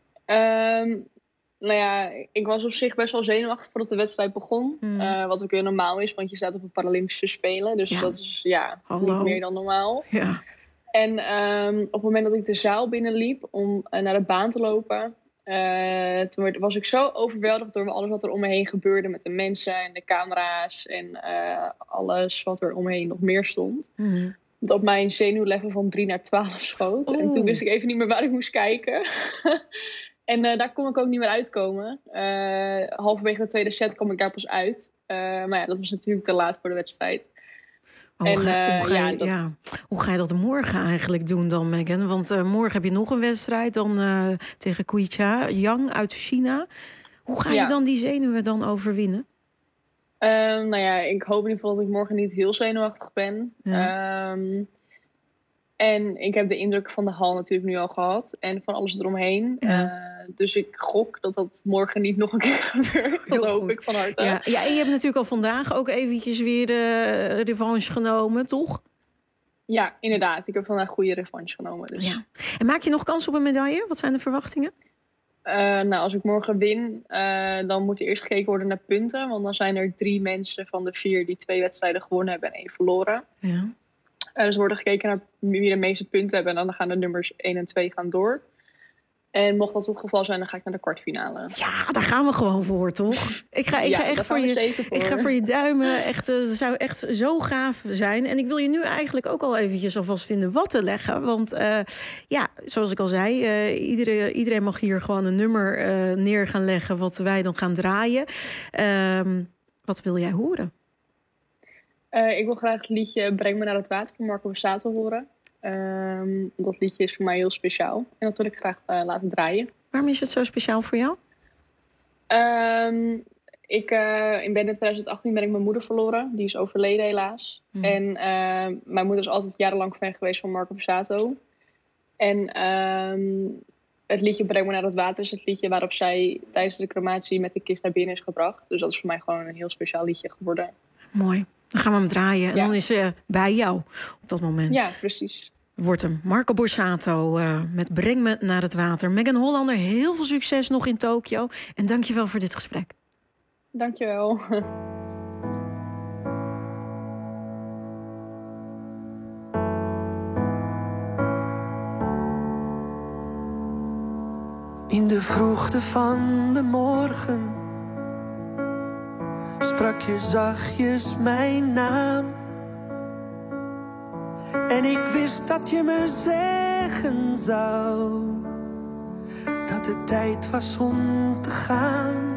Nou ja, ik was op zich best wel zenuwachtig voordat de wedstrijd begon. Wat ook heel normaal is, want je staat op een Paralympische Spelen. Dus dat is niet meer dan normaal. Ja. En op het moment dat ik de zaal binnenliep om naar de baan te lopen... toen was ik zo overweldigd door alles wat er om me heen gebeurde... met de mensen en de camera's en alles wat er om me heen nog meer stond. Dat op mijn zenuwlevel van 3 naar 12 schoot. En toen wist ik even niet meer waar ik moest kijken... En daar kon ik ook niet meer uitkomen. Halverwege de tweede set kwam ik daar pas uit. Maar ja, dat was natuurlijk te laat voor de wedstrijd. Hoe ga je dat morgen eigenlijk doen dan, Megan? Want morgen heb je nog een wedstrijd dan tegen Kuicha Yang uit China. Hoe ga je dan die zenuwen dan overwinnen? Nou ja, ik hoop in ieder geval dat ik morgen niet heel zenuwachtig ben. Ja. En ik heb de indruk van de hal natuurlijk nu al gehad. En van alles eromheen. Ja. Dus ik gok dat dat morgen niet nog een keer gebeurt. Dat hoop ik van harte. Ja, en je hebt natuurlijk al vandaag ook eventjes weer de revanche genomen, toch? Ja, inderdaad. Ik heb vandaag goede revanche genomen. Dus. Ja. En maak je nog kans op een medaille? Wat zijn de verwachtingen? Nou, als ik morgen win, dan moet er eerst gekeken worden naar punten. Want dan zijn er 3 mensen van de 4 die 2 wedstrijden gewonnen hebben en 1 verloren. Ja. Dus er wordt gekeken naar wie de meeste punten hebben. En dan gaan de nummers 1 en 2 gaan door. En mocht dat het geval zijn, dan ga ik naar de kwartfinale. Ja, daar gaan we gewoon voor, toch? Ik ga echt voor je. Ik ga voor je duimen. Echt, dat zou echt zo gaaf zijn. En ik wil je nu eigenlijk ook al eventjes alvast in de watten leggen. Want zoals ik al zei, iedereen mag hier gewoon een nummer neer gaan leggen wat wij dan gaan draaien. Wat wil jij horen? Ik wil graag het liedje Breng me naar het water van Marco Borsato horen. Dat liedje is voor mij heel speciaal. En dat wil ik graag laten draaien. Waarom is het zo speciaal voor jou? In 2018 ben ik mijn moeder verloren. Die is overleden helaas. En mijn moeder is altijd jarenlang fan geweest van Marco Borsato. En het liedje Breng me naar het water is het liedje waarop zij tijdens de crematie met de kist naar binnen is gebracht. Dus dat is voor mij gewoon een heel speciaal liedje geworden. Mooi. Dan gaan we hem draaien. En dan is ze bij jou op dat moment. Ja, precies. Wordt hem. Marco Borsato met Breng me naar het water. Megan Hollander, heel veel succes nog in Tokio. En dankjewel voor dit gesprek. Dankjewel. In de vroegte van de morgen sprak je zachtjes mijn naam. En ik wist dat je me zeggen zou dat het tijd was om te gaan.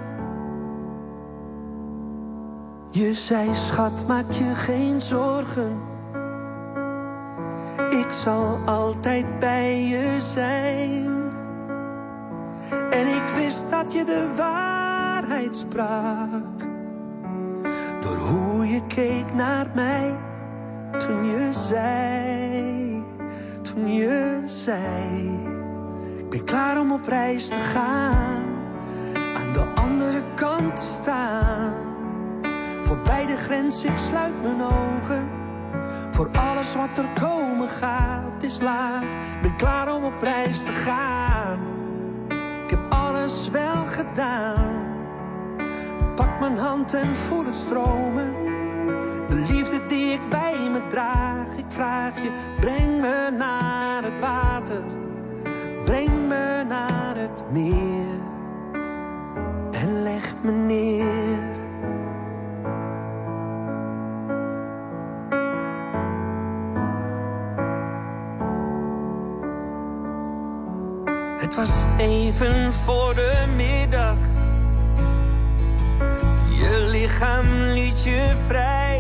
Je zei, schat, maak je geen zorgen. Ik zal altijd bij je zijn. En ik wist dat je de waarheid sprak door hoe je keek naar mij toen je zei, ik ben klaar om op reis te gaan, aan de andere kant te staan. Voorbij de grens, ik sluit mijn ogen, voor alles wat er komen gaat. Het is laat, ik ben klaar om op reis te gaan. Ik heb alles wel gedaan. Pak mijn hand en voel het stromen. De liefde die ik bij me draag. Ik vraag je, breng me naar het water. Breng me naar het meer. En leg me neer. Het was even voor de middag. Je lichaam liet je vrij.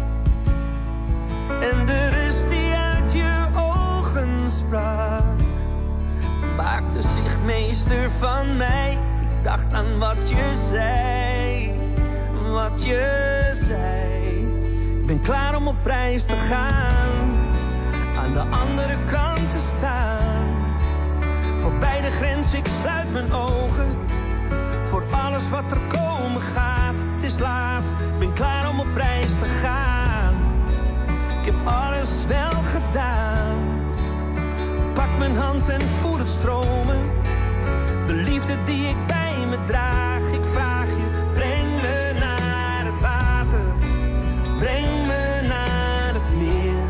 En de rust die uit je ogen sprak maakte zich meester van mij. Ik dacht aan wat je zei, wat je zei. Ik ben klaar om op reis te gaan, aan de andere kant te staan. Voorbij de grens, ik sluit mijn ogen. Voor alles wat er komen gaat. Het is laat, ik ben klaar om op reis te gaan. Ik heb alles wel gedaan. Pak mijn hand en voel het stromen. De liefde die ik bij me draag. Ik vraag je, breng me naar het water. Breng me naar het meer.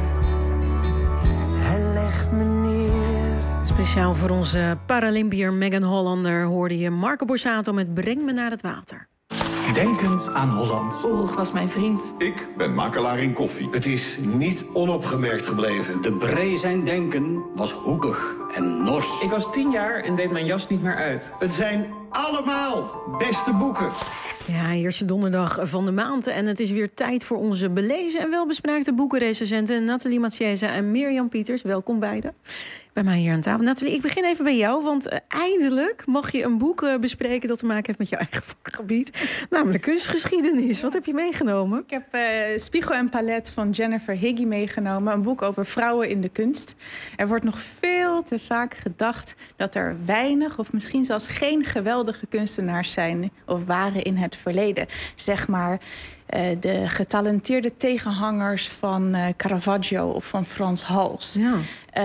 En leg me neer. Speciaal voor onze Paralympiër Megan Hollander hoorde je Marco Borsato met Breng me naar het water. Denkend aan Holland. Ulrich was mijn vriend. Ik ben makelaar in koffie. Het is niet onopgemerkt gebleven. De Bree zijn denken was hoekig en nors. Ik was 10 jaar en deed mijn jas niet meer uit. Het zijn allemaal beste boeken. Ja, eerste donderdag van de maand. En het is weer tijd voor onze belezen en welbespraakte boekenrecensenten Nathalie Mathieza en Mirjam Pieters. Welkom beiden bij mij hier aan tafel. Nathalie, ik begin even bij jou, want eindelijk mag je een boek bespreken dat te maken heeft met jouw eigen vakgebied, namelijk kunstgeschiedenis. Wat heb je meegenomen? Ik heb Spiegel en Palet van Jennifer Higgie meegenomen. Een boek over vrouwen in de kunst. Er wordt nog veel te vaak gedacht dat er weinig of misschien zelfs geen geweldige kunstenaars zijn of waren in het verleden. Zeg maar de getalenteerde tegenhangers van Caravaggio of van Frans Hals. Ja.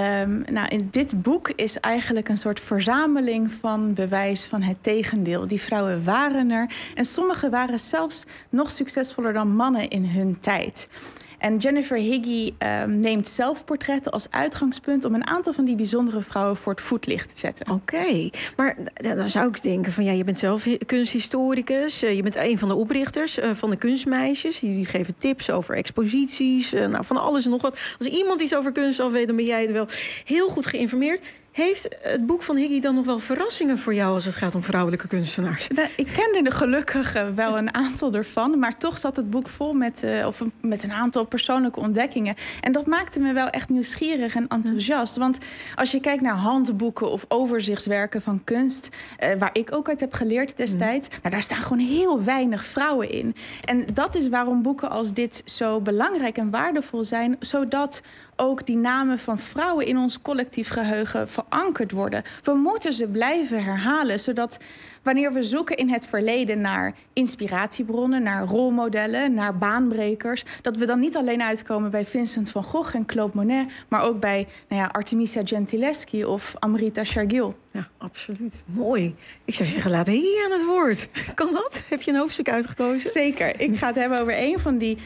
In dit boek is eigenlijk een soort verzameling van bewijs van het tegendeel. Die vrouwen waren er en sommige waren zelfs nog succesvoller dan mannen in hun tijd. En Jennifer Higgie neemt zelfportretten als uitgangspunt om een aantal van die bijzondere vrouwen voor het voetlicht te zetten. Oké, maar dan zou ik denken van ja, je bent zelf kunsthistoricus. Je bent een van de oprichters van de Kunstmeisjes. Jullie geven tips over exposities, van alles en nog wat. Als iemand iets over kunst af weet, dan ben jij het wel heel goed geïnformeerd. Heeft het boek van Higgie dan nog wel verrassingen voor jou als het gaat om vrouwelijke kunstenaars? Ik kende er gelukkig wel een aantal ervan, maar toch zat het boek vol met een aantal persoonlijke ontdekkingen. En dat maakte me wel echt nieuwsgierig en enthousiast. Want als je kijkt naar handboeken of overzichtswerken van kunst, waar ik ook uit heb geleerd destijds, daar staan gewoon heel weinig vrouwen in. En dat is waarom boeken als dit zo belangrijk en waardevol zijn, zodat ook die namen van vrouwen in ons collectief geheugen verankerd worden. We moeten ze blijven herhalen, zodat wanneer we zoeken in het verleden naar inspiratiebronnen, naar rolmodellen, naar baanbrekers, dat we dan niet alleen uitkomen bij Vincent van Gogh en Claude Monet, maar ook bij Artemisia Gentileschi of Amrita Shergill. Ja, absoluut. Mooi. Ik zou zeggen, laat Higgie aan het woord. Kan dat? Heb je een hoofdstuk uitgekozen? Zeker. Ik ga het hebben over een van die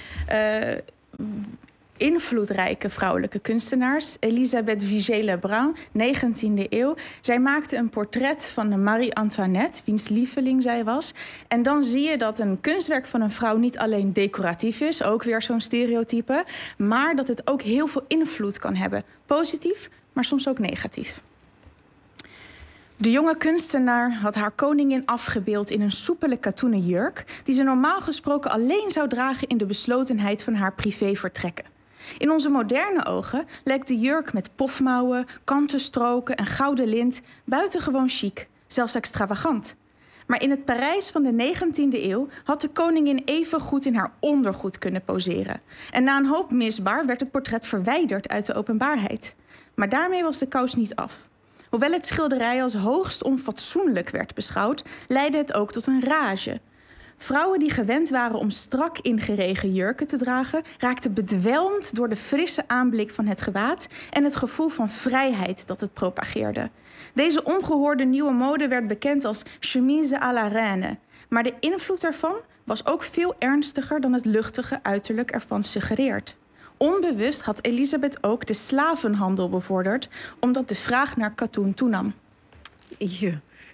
invloedrijke vrouwelijke kunstenaars, Elisabeth Vigée-Lebrun, 19e eeuw. Zij maakte een portret van Marie-Antoinette, wiens lieveling zij was. En dan zie je dat een kunstwerk van een vrouw niet alleen decoratief is, ook weer zo'n stereotype, maar dat het ook heel veel invloed kan hebben. Positief, maar soms ook negatief. De jonge kunstenaar had haar koningin afgebeeld in een soepele katoenen jurk die ze normaal gesproken alleen zou dragen in de beslotenheid van haar privévertrekken. In onze moderne ogen lijkt de jurk met pofmouwen, kanten stroken en gouden lint buitengewoon chic, zelfs extravagant. Maar in het Parijs van de 19e eeuw had de koningin even goed in haar ondergoed kunnen poseren. En na een hoop misbaar werd het portret verwijderd uit de openbaarheid. Maar daarmee was de kous niet af. Hoewel het schilderij als hoogst onfatsoenlijk werd beschouwd, leidde het ook tot een rage. Vrouwen die gewend waren om strak ingeregen jurken te dragen, raakten bedwelmd door de frisse aanblik van het gewaad en het gevoel van vrijheid dat het propageerde. Deze ongehoorde nieuwe mode werd bekend als chemise à la reine. Maar de invloed ervan was ook veel ernstiger dan het luchtige uiterlijk ervan suggereert. Onbewust had Elisabeth ook de slavenhandel bevorderd, omdat de vraag naar katoen toenam.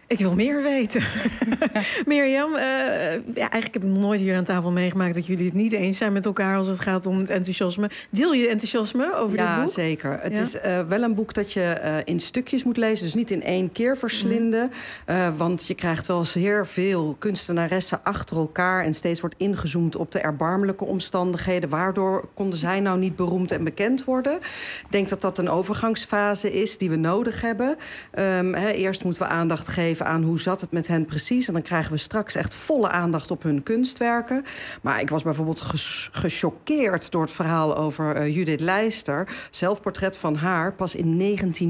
Ik wil meer weten. Mirjam, eigenlijk heb ik nog nooit hier aan tafel meegemaakt dat jullie het niet eens zijn met elkaar als het gaat om het enthousiasme. Deel je enthousiasme over dit boek? Ja, zeker. Het is wel een boek dat je in stukjes moet lezen, dus niet in één keer verslinden. Want je krijgt wel zeer veel kunstenaressen achter elkaar en steeds wordt ingezoomd op de erbarmelijke omstandigheden. Waardoor konden zij nou niet beroemd en bekend worden? Ik denk dat dat een overgangsfase is die we nodig hebben. Eerst moeten we aandacht geven aan hoe zat het met hen precies. En dan krijgen we straks echt volle aandacht op hun kunstwerken. Maar ik was bijvoorbeeld gechoqueerd door het verhaal over Judith Leister. Zelfportret van haar. Pas in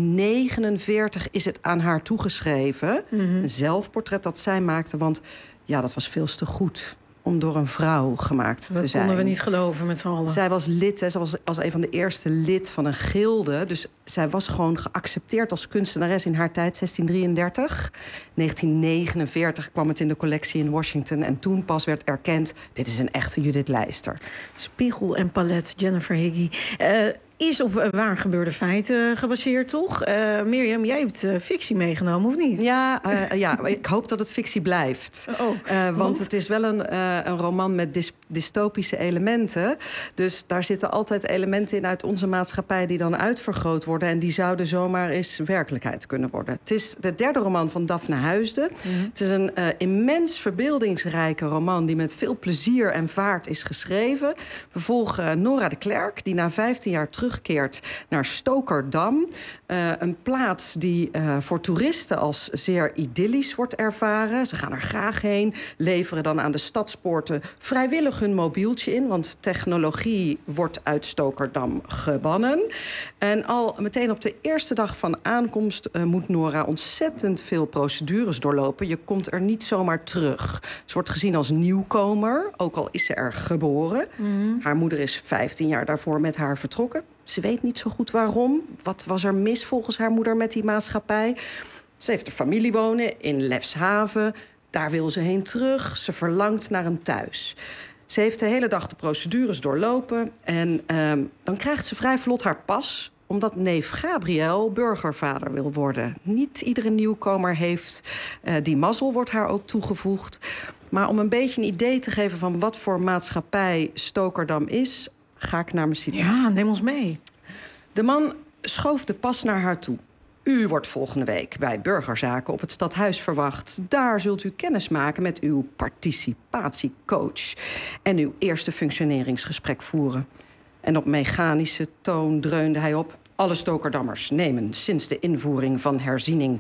1949 is het aan haar toegeschreven. Een zelfportret dat zij maakte. Want ja, dat was veel te goed om door een vrouw gemaakt te zijn. Dat konden we niet geloven met z'n allen. Zij was lid, ze was een van de eerste lid van een gilde. Dus zij was gewoon geaccepteerd als kunstenares in haar tijd, 1633. 1949 kwam het in de collectie in Washington. En toen pas werd erkend, dit is een echte Judith Leister. Spiegel en palet, Jennifer Higgy. Is op waar gebeurde feiten gebaseerd, toch? Mirjam, jij hebt fictie meegenomen, of niet? Ja, ik hoop dat het fictie blijft. Want het is wel een roman met dystopische elementen. Dus daar zitten altijd elementen in uit onze maatschappij die dan uitvergroot worden. En die zouden zomaar eens werkelijkheid kunnen worden. Het is de derde roman van Daphne Huisden. Het is een immens verbeeldingsrijke roman die met veel plezier en vaart is geschreven. We volgen Nora de Klerk, die na 15 jaar terugkeert naar Stokerdam. Een plaats die voor toeristen als zeer idyllisch wordt ervaren. Ze gaan er graag heen, leveren dan aan de stadspoorten vrijwillig hun mobieltje in, want technologie wordt uit Stokerdam gebannen. En al meteen op de eerste dag van aankomst moet Nora ontzettend veel procedures doorlopen. Je komt er niet zomaar terug. Ze wordt gezien als nieuwkomer, ook al is ze er geboren. Haar moeder is 15 jaar daarvoor met haar vertrokken. Ze weet niet zo goed waarom. Wat was er mis volgens haar moeder met die maatschappij? Ze heeft een familie wonen in Lefshaven. Daar wil ze heen terug. Ze verlangt naar een thuis. Ze heeft de hele dag de procedures doorlopen. En dan krijgt ze vrij vlot haar pas, omdat neef Gabriel burgervader wil worden. Niet iedere nieuwkomer heeft die mazzel, wordt haar ook toegevoegd. Maar om een beetje een idee te geven van wat voor maatschappij Stokerdam is, ga ik naar mijn citaat. Ja, neem ons mee. De man schoof de pas naar haar toe. U wordt volgende week bij Burgerzaken op het stadhuis verwacht. Daar zult u kennis maken met uw participatiecoach en uw eerste functioneringsgesprek voeren. En op mechanische toon dreunde hij op: alle Stokerdammers nemen sinds de invoering van herziening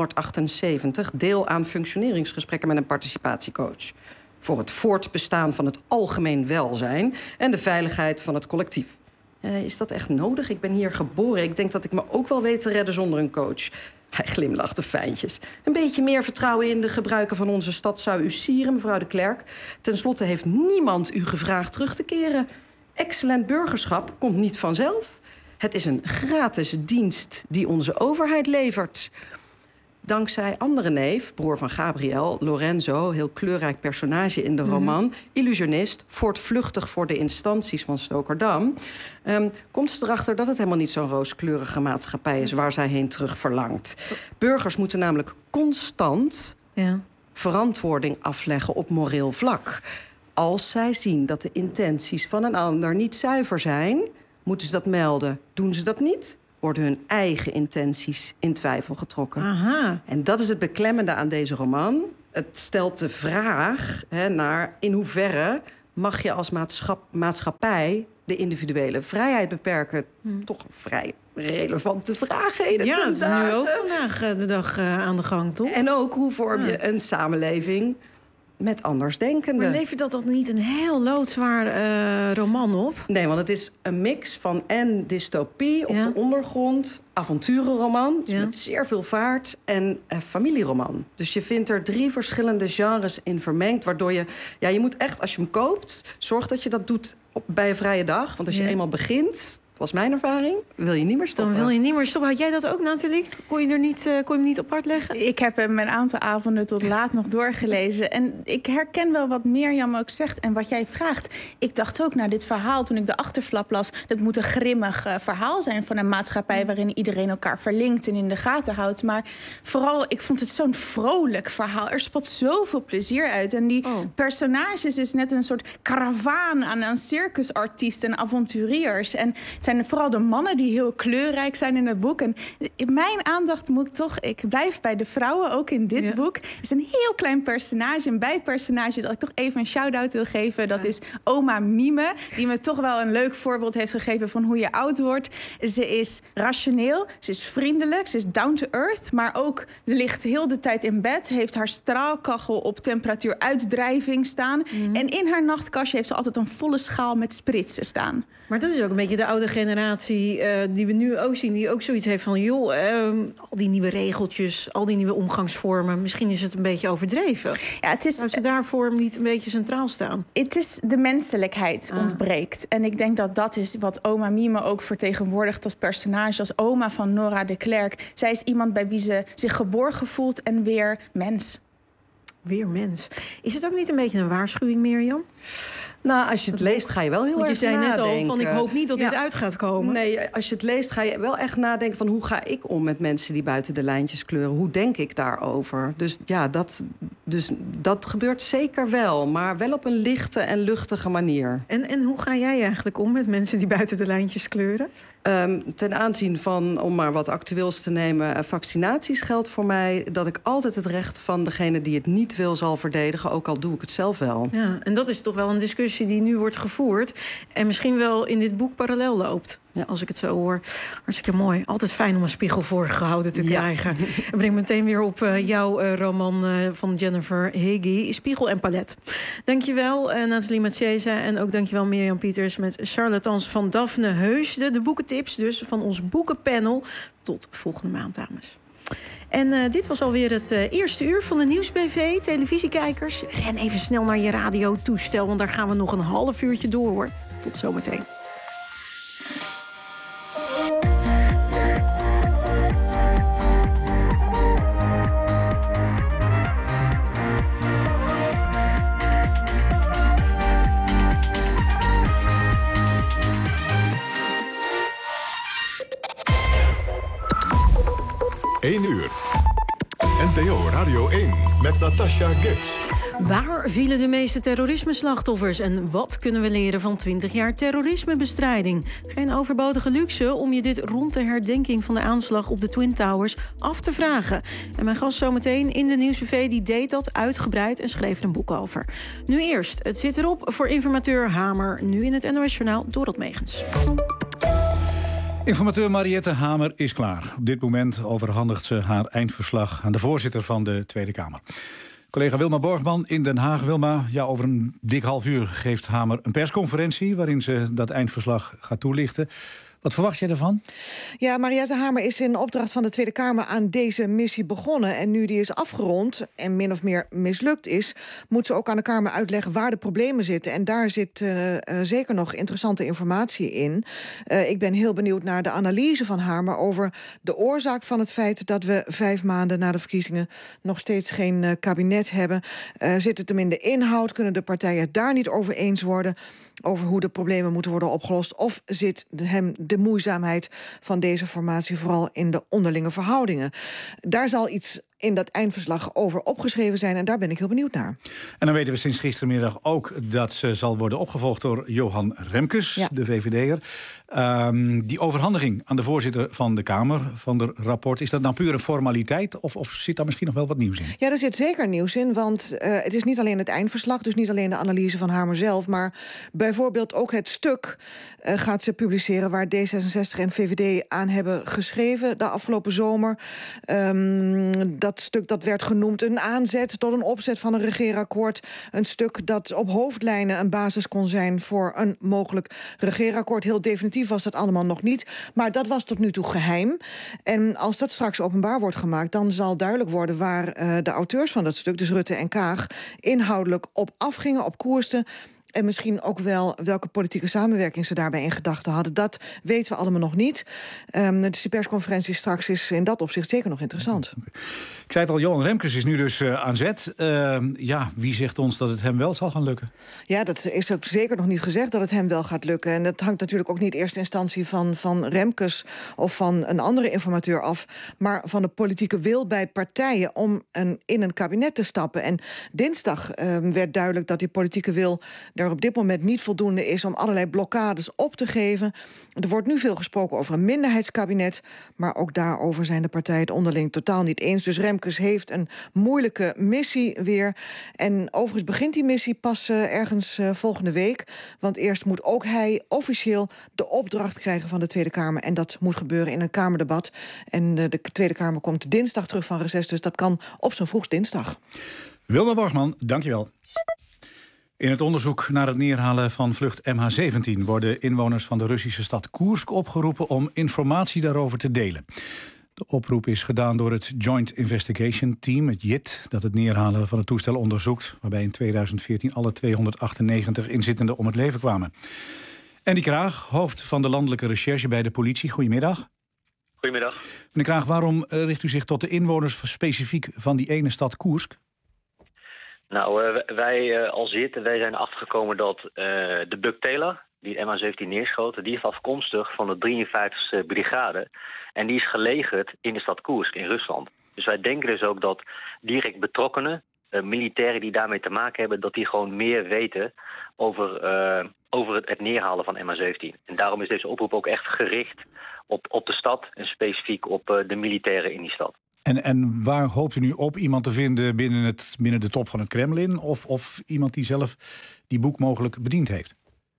278 deel aan functioneringsgesprekken met een participatiecoach. Voor het voortbestaan van het algemeen welzijn en de veiligheid van het collectief. Is dat echt nodig? Ik ben hier geboren. Ik denk dat ik me ook wel weet te redden zonder een coach. Hij glimlachte fijntjes. Een beetje meer vertrouwen in de gebruiken van onze stad zou u sieren, mevrouw de Klerk. Ten slotte heeft niemand u gevraagd terug te keren. Excellent burgerschap komt niet vanzelf. Het is een gratis dienst die onze overheid levert. Dankzij andere neef, broer van Gabriel, Lorenzo, heel kleurrijk personage in de roman, illusionist, voortvluchtig voor de instanties van Stokerdam, komt ze erachter dat het helemaal niet zo'n rooskleurige maatschappij is waar zij heen terug verlangt. Burgers moeten namelijk constant verantwoording afleggen op moreel vlak. Als zij zien dat de intenties van een ander niet zuiver zijn, moeten ze dat melden. Doen ze dat niet, worden hun eigen intenties in twijfel getrokken. Aha. En dat is het beklemmende aan deze roman. Het stelt de vraag naar in hoeverre mag je als maatschappij de individuele vrijheid beperken. Toch een vrij relevante vraag. Ja, het is nu ook vandaag de dag aan de gang, toch? En ook hoe vorm je een samenleving met andersdenkenden. Maar levert dat niet een heel loodzwaar roman op? Nee, want het is een mix van en dystopie op de ondergrond, avonturenroman, dus met zeer veel vaart, en familieroman. Dus je vindt er 3 verschillende genres in vermengd, waardoor je moet echt, als je hem koopt, zorg dat je dat doet bij een vrije dag. Want als je eenmaal begint, was mijn ervaring. Wil je niet meer stoppen? Dan wil je niet meer stoppen. Had jij dat ook, Nathalie? Kon je hem niet op hart leggen? Ik heb hem een aantal avonden tot laat nog doorgelezen. En ik herken wel wat Mirjam ook zegt en wat jij vraagt. Ik dacht ook, dit verhaal, toen ik de achterflap las, dat moet een grimmig verhaal zijn van een maatschappij waarin iedereen elkaar verlinkt en in de gaten houdt. Maar vooral, ik vond het zo'n vrolijk verhaal. Er spat zoveel plezier uit. En die personages is net een soort karavaan aan circusartiesten en avonturiers. En het zijn vooral de mannen die heel kleurrijk zijn in het boek. En mijn aandacht ik blijf bij de vrouwen, ook in dit boek. Het is een heel klein personage, een bijpersonage dat ik toch even een shout-out wil geven. Dat is oma Mime, die me toch wel een leuk voorbeeld heeft gegeven van hoe je oud wordt. Ze is rationeel, ze is vriendelijk, ze is down to earth, maar ook ze ligt heel de tijd in bed, heeft haar straalkachel op temperatuur uitdrijving staan. En in haar nachtkastje heeft ze altijd een volle schaal met spritsen staan. Maar dat is ook een beetje de oude generatie die we nu ook zien, die ook zoiets heeft van, al die nieuwe regeltjes, al die nieuwe omgangsvormen, misschien is het een beetje overdreven. Ja, het is. Zou ze daarvoor niet een beetje centraal staan? Het is de menselijkheid ontbreekt. En ik denk dat is wat oma Mime ook vertegenwoordigt als personage, als oma van Nora de Klerk. Zij is iemand bij wie ze zich geborgen voelt en weer mens. Weer mens. Is het ook niet een beetje een waarschuwing, Mirjam? Nou, als je het leest, ga je wel heel erg nadenken. Want je zei net al, ik hoop niet dat dit uit gaat komen. Nee, als je het leest, ga je wel echt nadenken van, hoe ga ik om met mensen die buiten de lijntjes kleuren? Hoe denk ik daarover? Dus ja, dat gebeurt zeker wel. Maar wel op een lichte en luchtige manier. En hoe ga jij eigenlijk om met mensen die buiten de lijntjes kleuren? Ten aanzien van, om maar wat actueels te nemen, vaccinaties geldt voor mij dat ik altijd het recht van degene die het niet wil zal verdedigen, ook al doe ik het zelf wel. Ja, en dat is toch wel een discussie die nu wordt gevoerd en misschien wel in dit boek parallel loopt. Ja, als ik het zo hoor. Hartstikke mooi. Altijd fijn om een spiegel voorgehouden te krijgen. En breng meteen weer op jouw roman van Jennifer Higgy, Spiegel en Palet. Dankjewel Nathalie Mathieza en ook dankjewel Mirjam Pieters met Charlatans van Daphne Heusden. De boekentips dus van ons boekenpanel. Tot volgende maand, dames. En dit was alweer het eerste uur van de Nieuwsbv. Televisiekijkers, ren even snel naar je radiotoestel, want daar gaan we nog een half uurtje door, hoor. Tot zometeen. Uur. NPO Radio 1 met Natasha Gibbs. Waar vielen de meeste terrorisme-slachtoffers en wat kunnen we leren van 20 jaar terrorismebestrijding? Geen overbodige luxe om je dit rond de herdenking van de aanslag op de Twin Towers af te vragen. En mijn gast zometeen in de Nieuwsbv die deed dat uitgebreid en schreef er een boek over. Nu eerst, het zit erop voor informateur Hamer. Nu in het NOS Journaal, Dorot Megens. Informateur Mariette Hamer is klaar. Op dit moment overhandigt ze haar eindverslag aan de voorzitter van de Tweede Kamer. Collega Wilma Borgman in Den Haag. Wilma, over een dik half uur geeft Hamer een persconferentie waarin ze dat eindverslag gaat toelichten. Wat verwacht jij ervan? Ja, Mariette Hamer is in opdracht van de Tweede Kamer aan deze missie begonnen. En nu die is afgerond en min of meer mislukt is, moet ze ook aan de Kamer uitleggen waar de problemen zitten. En daar zit zeker nog interessante informatie in. Ik ben heel benieuwd naar de analyse van Hamer over de oorzaak van het feit dat we 5 maanden na de verkiezingen nog steeds geen kabinet hebben. Zit het hem in de inhoud? Kunnen de partijen het daar niet over eens worden? Over hoe de problemen moeten worden opgelost? Of zit hem de moeizaamheid van deze formatie vooral in de onderlinge verhoudingen? Daar zal iets in dat eindverslag over opgeschreven zijn en daar ben ik heel benieuwd naar. En dan weten we sinds gistermiddag ook dat ze zal worden opgevolgd door Johan Remkes, de VVD'er. Die overhandiging aan de voorzitter van de Kamer van het rapport, is dat nou puur een formaliteit of zit daar misschien nog wel wat nieuws in? Ja, er zit zeker nieuws in, want het is niet alleen het eindverslag, dus niet alleen de analyse van Hamer zelf, maar bijvoorbeeld ook het stuk gaat ze publiceren waar D66 en VVD aan hebben geschreven de afgelopen zomer. Dat stuk dat werd genoemd een aanzet tot een opzet van een regeerakkoord. Een stuk dat op hoofdlijnen een basis kon zijn voor een mogelijk regeerakkoord. Heel definitief was dat allemaal nog niet, maar dat was tot nu toe geheim. En als dat straks openbaar wordt gemaakt, dan zal duidelijk worden waar de auteurs van dat stuk, dus Rutte en Kaag, inhoudelijk op afgingen, op koersten. En misschien ook wel welke politieke samenwerking ze daarbij in gedachten hadden. Dat weten we allemaal nog niet. Dus die persconferentie straks is in dat opzicht zeker nog interessant. Ik zei het al, Johan Remkes is nu dus aan zet. Wie zegt ons dat het hem wel zal gaan lukken? Ja, dat is ook zeker nog niet gezegd dat het hem wel gaat lukken. En dat hangt natuurlijk ook niet in eerste instantie van Remkes of van een andere informateur af, maar van de politieke wil bij partijen om in een kabinet te stappen. En dinsdag werd duidelijk dat die politieke wil er op dit moment niet voldoende is om allerlei blokkades op te geven. Er wordt nu veel gesproken over een minderheidskabinet, maar ook daarover zijn de partijen het onderling totaal niet eens. Dus Remkes heeft een moeilijke missie weer. En overigens begint die missie pas ergens volgende week, want eerst moet ook hij officieel de opdracht krijgen van de Tweede Kamer. En dat moet gebeuren in een Kamerdebat. En de Tweede Kamer komt dinsdag terug van reces, dus dat kan op zijn vroegst dinsdag. Wilma Borgman, dankjewel. In het onderzoek naar het neerhalen van vlucht MH17 worden inwoners van de Russische stad Koersk opgeroepen om informatie daarover te delen. De oproep is gedaan door het Joint Investigation Team, het JIT, dat het neerhalen van het toestel onderzoekt, waarbij in 2014 alle 298 inzittenden om het leven kwamen. Andy Kraag, hoofd van de landelijke recherche bij de politie. Goedemiddag. Goedemiddag. Meneer Kraag, waarom richt u zich tot de inwoners specifiek van die ene stad Koersk? Nou, wij als JIT, wij zijn achtergekomen dat de Buck Taylor, die de MH17 neerschoten, die is afkomstig van de 53e brigade. En die is gelegerd in de stad Koersk in Rusland. Dus wij denken dus ook dat direct betrokkenen, militairen die daarmee te maken hebben, dat die gewoon meer weten over het neerhalen van MH17. En daarom is deze oproep ook echt gericht op de stad en specifiek op de militairen in die stad. En waar hoopt u nu op iemand te vinden binnen de top van het Kremlin? Of iemand die zelf die boek mogelijk bediend heeft?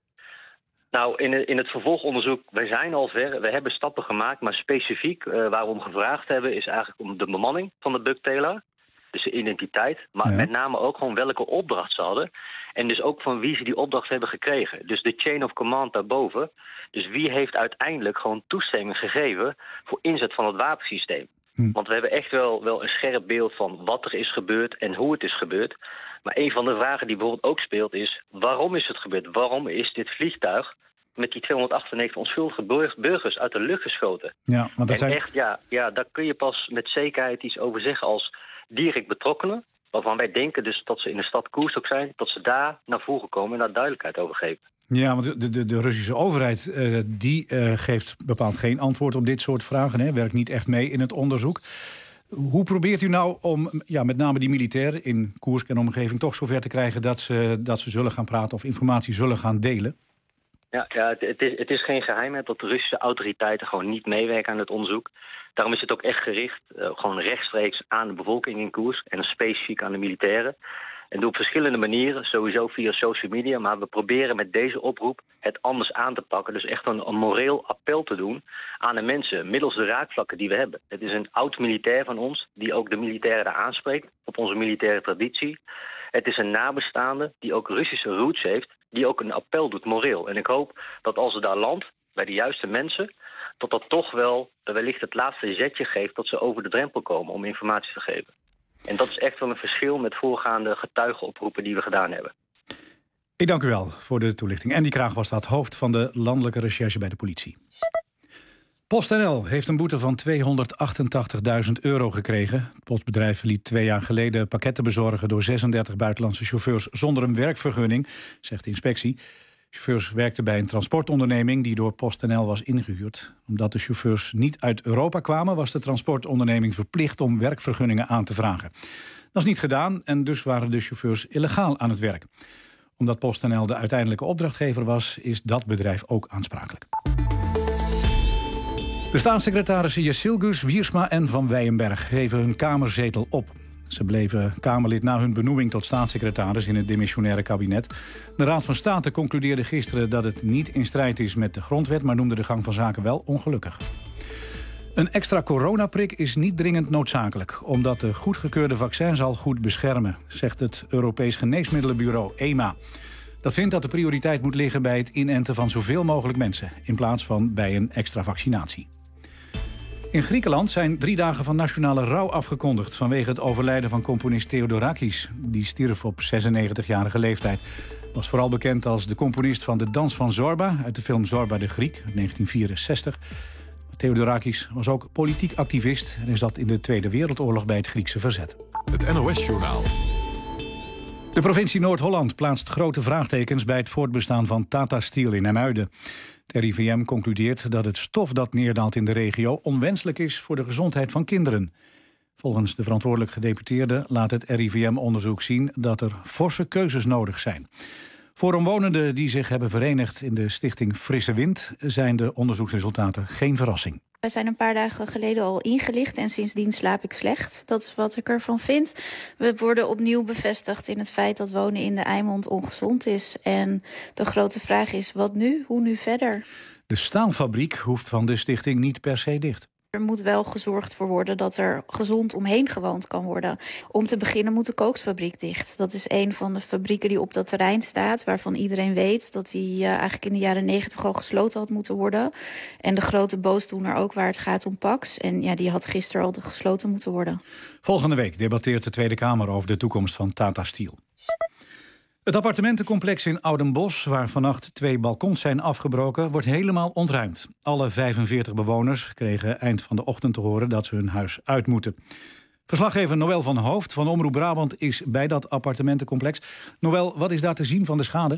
Nou, in het vervolgonderzoek, wij zijn al ver. We hebben stappen gemaakt, maar specifiek waar we om gevraagd hebben is eigenlijk om de bemanning van de Buck Taylor. Dus de identiteit, maar met name ook gewoon welke opdracht ze hadden. En dus ook van wie ze die opdracht hebben gekregen. Dus de chain of command daarboven. Dus wie heeft uiteindelijk gewoon toestemming gegeven voor inzet van het wapensysteem. Want we hebben echt wel een scherp beeld van wat er is gebeurd en hoe het is gebeurd. Maar een van de vragen die bijvoorbeeld ook speelt is, waarom is het gebeurd? Waarom is dit vliegtuig met die 298 onschuldige burgers uit de lucht geschoten? Ja, want dat zijn... echt, daar kun je pas met zekerheid iets over zeggen als direct betrokkenen. Waarvan wij denken dus dat ze in de stad Koersk ook zijn, dat ze daar naar voren komen en daar duidelijkheid over geven. Ja, want de Russische overheid geeft bepaald geen antwoord op dit soort vragen. Hè, werkt niet echt mee in het onderzoek. Hoe probeert u nou om met name die militairen in Koersk en omgeving toch zover te krijgen dat ze zullen gaan praten of informatie zullen gaan delen? Ja, het is geen geheimheid dat de Russische autoriteiten gewoon niet meewerken aan het onderzoek. Daarom is het ook echt gericht, gewoon rechtstreeks aan de bevolking in Koersk en specifiek aan de militairen. En doe op verschillende manieren, sowieso via social media, maar we proberen met deze oproep het anders aan te pakken. Dus echt een moreel appel te doen aan de mensen, middels de raakvlakken die we hebben. Het is een oud-militair van ons, die ook de militairen daar aanspreekt, op onze militaire traditie. Het is een nabestaande, die ook Russische roots heeft, die ook een appel doet moreel. En ik hoop dat als het daar landt, bij de juiste mensen, dat toch wel wellicht het laatste zetje geeft dat ze over de drempel komen om informatie te geven. En dat is echt wel een verschil met voorgaande getuigenoproepen die we gedaan hebben. Ik dank u wel voor de toelichting. Andy Kraag was dat, hoofd van de landelijke recherche bij de politie. PostNL heeft een boete van €288.000 gekregen. Het postbedrijf liet 2 jaar geleden pakketten bezorgen door 36 buitenlandse chauffeurs zonder een werkvergunning, zegt de inspectie. Chauffeurs werkten bij een transportonderneming die door PostNL was ingehuurd. Omdat de chauffeurs niet uit Europa kwamen, was de transportonderneming verplicht om werkvergunningen aan te vragen. Dat is niet gedaan en dus waren de chauffeurs illegaal aan het werk. Omdat PostNL de uiteindelijke opdrachtgever was, is dat bedrijf ook aansprakelijk. De staatssecretarissen Jezilgus, Wiersma en Van Weyenberg geven hun kamerzetel op. Ze bleven Kamerlid na hun benoeming tot staatssecretaris in het demissionaire kabinet. De Raad van State concludeerde gisteren dat het niet in strijd is met de grondwet, maar noemde de gang van zaken wel ongelukkig. Een extra coronaprik is niet dringend noodzakelijk, omdat de goedgekeurde vaccins al goed beschermen, zegt het Europees Geneesmiddelenbureau EMA. Dat vindt dat de prioriteit moet liggen bij het inenten van zoveel mogelijk mensen, in plaats van bij een extra vaccinatie. In Griekenland zijn 3 dagen van nationale rouw afgekondigd vanwege het overlijden van componist Theodorakis. Die stierf op 96-jarige leeftijd. Was vooral bekend als de componist van De Dans van Zorba uit de film Zorba de Griek uit 1964. Theodorakis was ook politiek activist en zat in de Tweede Wereldoorlog bij het Griekse verzet. Het NOS-journaal. De provincie Noord-Holland plaatst grote vraagtekens bij het voortbestaan van Tata Steel in IJmuiden. Het RIVM concludeert dat het stof dat neerdaalt in de regio onwenselijk is voor de gezondheid van kinderen. Volgens de verantwoordelijk gedeputeerde laat het RIVM-onderzoek zien dat er forse keuzes nodig zijn. Voor omwonenden die zich hebben verenigd in de stichting Frisse Wind zijn de onderzoeksresultaten geen verrassing. Wij zijn een paar dagen geleden al ingelicht en sindsdien slaap ik slecht. Dat is wat ik ervan vind. We worden opnieuw bevestigd in het feit dat wonen in de Eimond ongezond is. En de grote vraag is, wat nu? Hoe nu verder? De staalfabriek hoeft van de stichting niet per se dicht. Er moet wel gezorgd voor worden dat er gezond omheen gewoond kan worden. Om te beginnen moet de kooksfabriek dicht. Dat is een van de fabrieken die op dat terrein staat, waarvan iedereen weet dat die eigenlijk in de jaren 90 al gesloten had moeten worden. En de grote boosdoener ook waar het gaat om Pax. En ja, die had gisteren al gesloten moeten worden. Volgende week debatteert de Tweede Kamer over de toekomst van Tata Steel. Het appartementencomplex in Oudenbosch, waar vannacht 2 balkons zijn afgebroken, wordt helemaal ontruimd. Alle 45 bewoners kregen eind van de ochtend te horen dat ze hun huis uit moeten. Verslaggever Noël van Hoofd van Omroep Brabant is bij dat appartementencomplex. Noël, wat is daar te zien van de schade?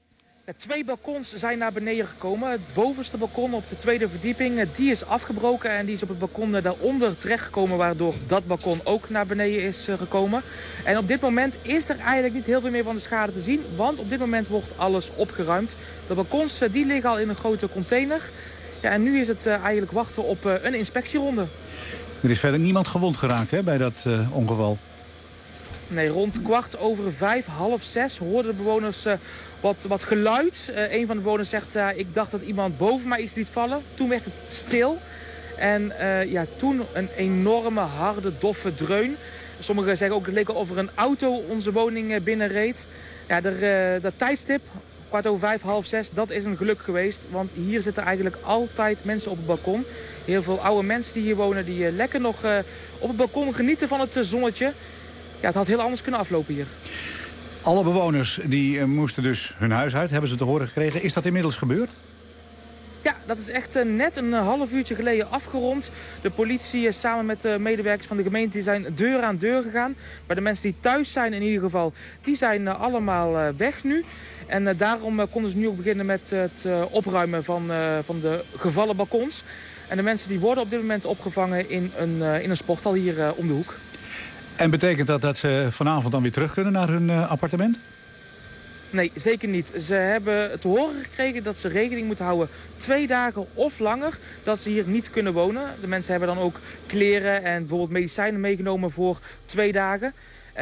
2 balkons zijn naar beneden gekomen. Het bovenste balkon op de 2e verdieping, die is afgebroken en die is op het balkon daaronder terechtgekomen, waardoor dat balkon ook naar beneden is gekomen. En op dit moment is er eigenlijk niet heel veel meer van de schade te zien, want op dit moment wordt alles opgeruimd. De balkons die liggen al in een grote container. Ja, en nu is het eigenlijk wachten op een inspectieronde. Er is verder niemand gewond geraakt bij dat ongeval? Nee, rond 5:15, half 6 hoorden de bewoners wat geluid. Een van de bewoners zegt, ik dacht dat iemand boven mij iets liet vallen. Toen werd het stil. En toen een enorme, harde, doffe dreun. Sommigen zeggen ook, het leek of er een auto onze woning binnenreed. Ja, dat tijdstip, 5:15, half 6, dat is een geluk geweest. Want hier zitten eigenlijk altijd mensen op het balkon. Heel veel oude mensen die hier wonen, die lekker nog op het balkon genieten van het zonnetje. Ja, het had heel anders kunnen aflopen hier. Alle bewoners die moesten dus hun huis uit, hebben ze te horen gekregen. Is dat inmiddels gebeurd? Ja, dat is echt net een half uurtje geleden afgerond. De politie samen met de medewerkers van de gemeente die zijn deur aan deur gegaan. Maar de mensen die thuis zijn in ieder geval, die zijn allemaal weg nu. En daarom konden ze nu ook beginnen met het opruimen van de gevallen balkons. En de mensen die worden op dit moment opgevangen in een sporthal hier om de hoek. En betekent dat ze vanavond dan weer terug kunnen naar hun appartement? Nee, zeker niet. Ze hebben te horen gekregen dat ze rekening moeten houden 2 dagen of langer dat ze hier niet kunnen wonen. De mensen hebben dan ook kleren en bijvoorbeeld medicijnen meegenomen voor 2 dagen.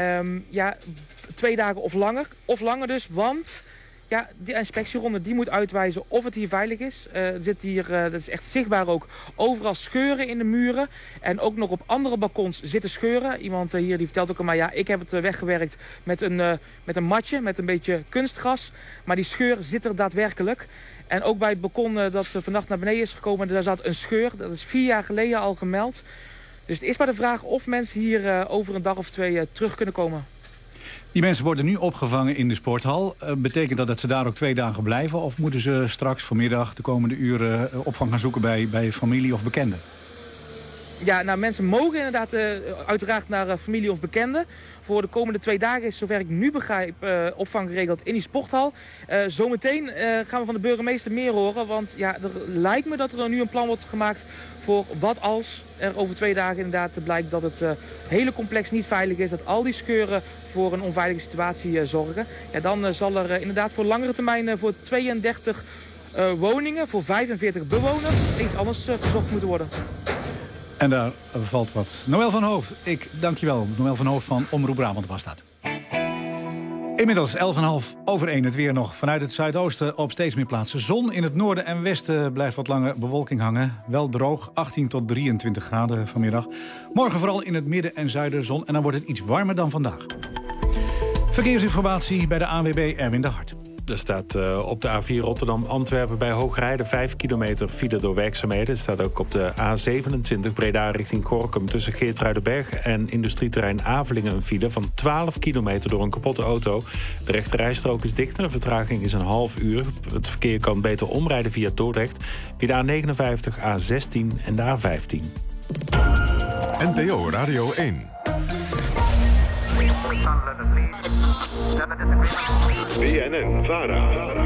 2 dagen of langer. Of langer dus, want ja, die inspectieronde die moet uitwijzen of het hier veilig is. Er zit hier, dat is echt zichtbaar ook, overal scheuren in de muren. En ook nog op andere balkons zitten scheuren. Iemand hier die vertelt ook al, maar ja, ik heb het weggewerkt met een matje, met een beetje kunstgras. Maar die scheur zit er daadwerkelijk. En ook bij het balkon dat vannacht naar beneden is gekomen, daar zat een scheur. Dat is 4 jaar geleden al gemeld. Dus het is maar de vraag of mensen hier over een dag of 2 terug kunnen komen. Die mensen worden nu opgevangen in de sporthal. Betekent dat ze daar ook 2 dagen blijven? Of moeten ze straks vanmiddag de komende uren opvang gaan zoeken bij familie of bekenden? Ja, nou, mensen mogen inderdaad uiteraard naar familie of bekenden. Voor de komende 2 dagen is, zover ik nu begrijp, opvang geregeld in die sporthal. Zometeen gaan we van de burgemeester meer horen. Want ja, er lijkt me dat er nu een plan wordt gemaakt voor wat als er over 2 dagen inderdaad blijkt dat het hele complex niet veilig is. Dat al die scheuren voor een onveilige situatie zorgen. Ja, dan zal er inderdaad voor langere termijn voor 32 woningen, voor 45 bewoners, iets anders gezocht moeten worden. En daar valt wat. Noël van Hoofd, ik dank je wel. Noël van Hoofd van Omroep Brabant was dat. Inmiddels 11:30 het weer nog. Vanuit het zuidoosten op steeds meer plaatsen. Zon in het noorden en westen blijft wat langer bewolking hangen. Wel droog, 18 tot 23 graden vanmiddag. Morgen vooral in het midden en zuiden zon. En dan wordt het iets warmer dan vandaag. Verkeersinformatie bij de ANWB Erwin de Hart. Er staat op de A4 Rotterdam-Antwerpen bij Hoogrijden 5 kilometer file door werkzaamheden. Er staat ook op de A27 Breda richting Gorinchem tussen Geertruidenberg en industrieterrein Avelingen een file van 12 kilometer door een kapotte auto. De rechterrijstrook is dicht en de vertraging is een half uur. Het verkeer kan beter omrijden via Dordrecht, via de A59, A16 en de A15. NPO Radio 1. BNN-VARA.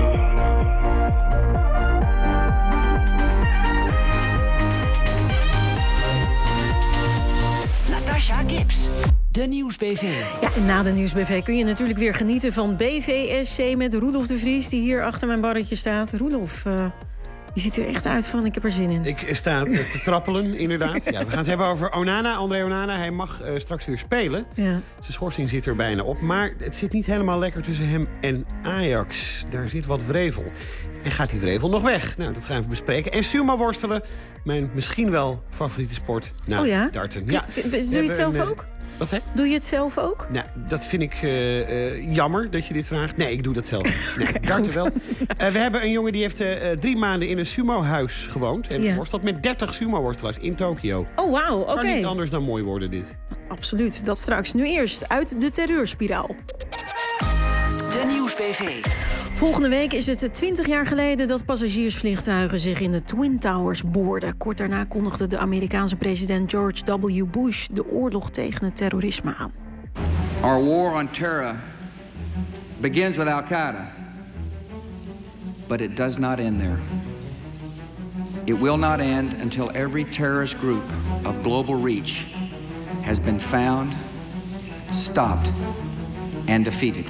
Natasha Gibbs, de Nieuwsbv. Ja, en na de Nieuwsbv kun je natuurlijk weer genieten van BVSC met Roelof de Vries, die hier achter mijn barretje staat. Roelof, je ziet er echt uit van, ik heb er zin in. Ik sta te trappelen, inderdaad. Ja, we gaan het hebben over Onana, André Onana. Hij mag straks weer spelen. Ja. Zijn schorsing zit er bijna op. Maar het zit niet helemaal lekker tussen hem en Ajax. Daar zit wat wrevel. En gaat die wrevel nog weg? Nou, dat gaan we bespreken. En sumo-worstelen, mijn misschien wel favoriete sport na darten. Ja. Doe je het zelf ook? Wat, hè? Doe je het zelf ook? Nou, dat vind ik jammer dat je dit vraagt. Nee, ik doe dat zelf niet. Nee, darten wel. We hebben een jongen die heeft 3 maanden in een sumo-huis gewoond. En worstelt met 30 sumo-worstelaars in Tokio. Oh, wauw, oké. Kan niet anders dan mooi worden, dit. Absoluut, dat straks. Nu eerst uit de terreurspiraal. De Nieuwsbv. Volgende week is het 20 jaar geleden dat passagiersvliegtuigen zich in de Twin Towers boorden. Kort daarna kondigde de Amerikaanse president George W. Bush de oorlog tegen het terrorisme aan. Our war on terror begins with Al-Qaeda, but it does not end there. It will not end until every terrorist group of global reach has been found, stopped, and defeated.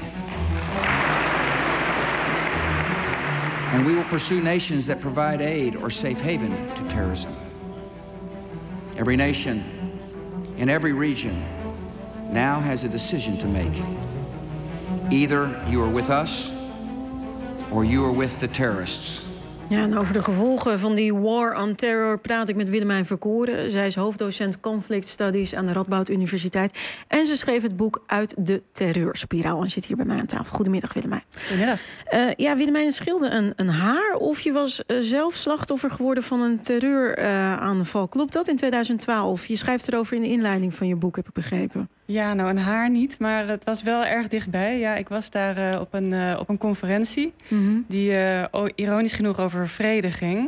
And we will pursue nations that provide aid or safe haven to terrorism. Every nation in every region now has a decision to make. Either you are with us or you are with the terrorists. Ja, en over de gevolgen van die war on terror praat ik met Willemijn Verkoren. Zij is hoofddocent Conflict Studies aan de Radboud Universiteit. En ze schreef het boek Uit de terreurspiraal. En zit hier bij mij aan tafel. Goedemiddag, Willemijn. Goedemiddag. Willemijn, het scheelde een haar of je was zelf slachtoffer geworden van een terreuraanval. Klopt dat? In 2012. Je schrijft erover in de inleiding van je boek, heb ik begrepen. Ja, nou een haar niet, maar het was wel erg dichtbij. Ja, ik was daar op een conferentie die ironisch genoeg over vrede ging.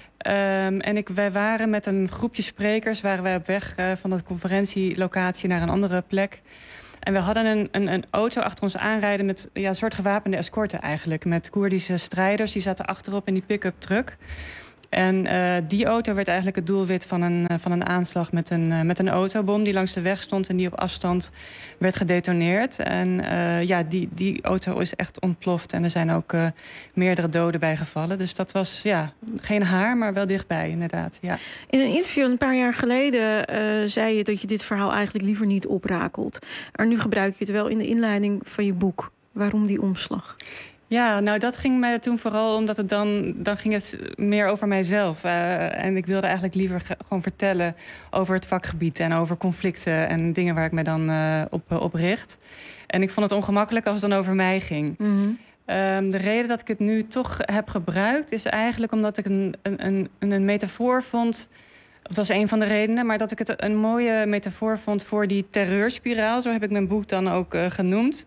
En wij waren met een groepje sprekers waren wij op weg van de conferentielocatie naar een andere plek. En we hadden een auto achter ons aanrijden met een soort gewapende escorte eigenlijk. Met Koerdische strijders, die zaten achterop in die pick-up truck. En die auto werd eigenlijk het doelwit van een aanslag met een autobom die langs de weg stond en die op afstand werd gedetoneerd. En die auto is echt ontploft en er zijn ook meerdere doden bij gevallen. Dus dat was geen haar, maar wel dichtbij inderdaad. Ja. In een interview een paar jaar geleden zei je dat je dit verhaal eigenlijk liever niet oprakelt. Maar nu gebruik je het wel in de inleiding van je boek. Waarom die omslag? Ja, nou dat ging mij toen vooral omdat het dan ging het meer over mijzelf. En ik wilde eigenlijk liever gewoon vertellen over het vakgebied en over conflicten en dingen waar ik me dan op richt. En ik vond het ongemakkelijk als het dan over mij ging. De reden dat ik het nu toch heb gebruikt is eigenlijk omdat ik een metafoor vond. Dat was een van de redenen, maar dat ik het een mooie metafoor vond voor die terreurspiraal. Zo heb ik mijn boek dan ook genoemd.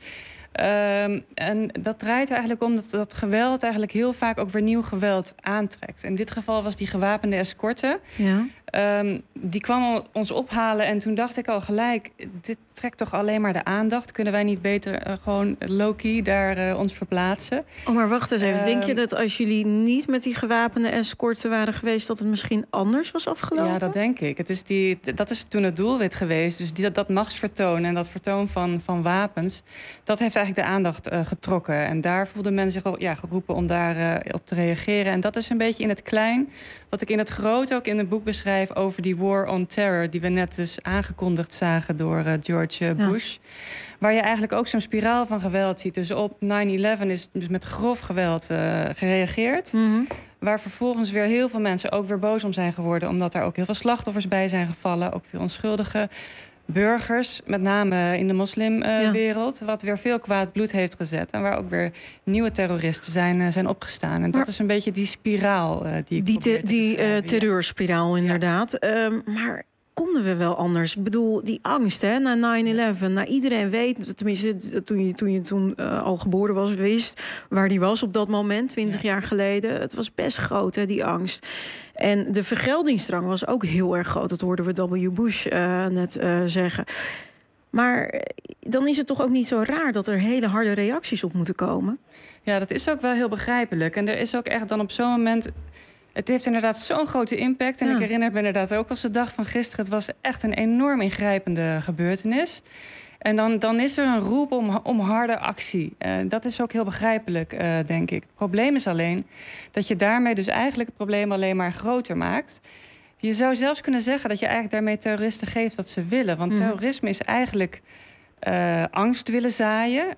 En dat draait er eigenlijk om dat geweld eigenlijk heel vaak ook weer nieuw geweld aantrekt. In dit geval was die gewapende escorte. Ja. Die kwam ons ophalen en toen dacht ik al gelijk, dit trekt toch alleen maar de aandacht. Kunnen wij niet beter gewoon low-key daar ons verplaatsen? Oh, maar wacht eens even. Denk je dat als jullie niet met die gewapende escorten waren geweest, dat het misschien anders was afgelopen? Ja, dat denk ik. Dat is toen het doelwit geweest. Dus dat machtsvertoon en dat vertoon van wapens, dat heeft eigenlijk de aandacht getrokken. En daar voelde men zich geroepen om daar op te reageren. En dat is een beetje in het klein wat ik in het groot ook in het boek beschrijf over die war on terror die we net dus aangekondigd zagen door George Bush. Ja. Waar je eigenlijk ook zo'n spiraal van geweld ziet. Dus op 9/11 is dus met grof geweld gereageerd. Waar vervolgens weer heel veel mensen ook weer boos om zijn geworden, omdat er ook heel veel slachtoffers bij zijn gevallen, ook veel onschuldige burgers, met name in de moslimwereld, wat weer veel kwaad bloed heeft gezet. En waar ook weer nieuwe terroristen zijn opgestaan. En dat is een beetje die spiraal die terreurspiraal, inderdaad. Maar konden we wel anders? Ik bedoel, die angst na 9/11. Iedereen weet, tenminste toen je al geboren was, wist waar die was op dat moment, 20 jaar geleden. Het was best groot, die angst. En de vergeldingsdrang was ook heel erg groot. Dat hoorden we W. Bush net zeggen. Maar dan is het toch ook niet zo raar dat er hele harde reacties op moeten komen? Ja, dat is ook wel heel begrijpelijk. En er is ook echt dan op zo'n moment... Het heeft inderdaad zo'n grote impact. En ik herinner me inderdaad ook als de dag van gisteren. Het was echt een enorm ingrijpende gebeurtenis. En dan is er een roep om harde actie. Dat is ook heel begrijpelijk, denk ik. Het probleem is alleen dat je daarmee dus eigenlijk het probleem alleen maar groter maakt. Je zou zelfs kunnen zeggen dat je eigenlijk daarmee terroristen geeft wat ze willen. Want terrorisme is eigenlijk angst willen zaaien.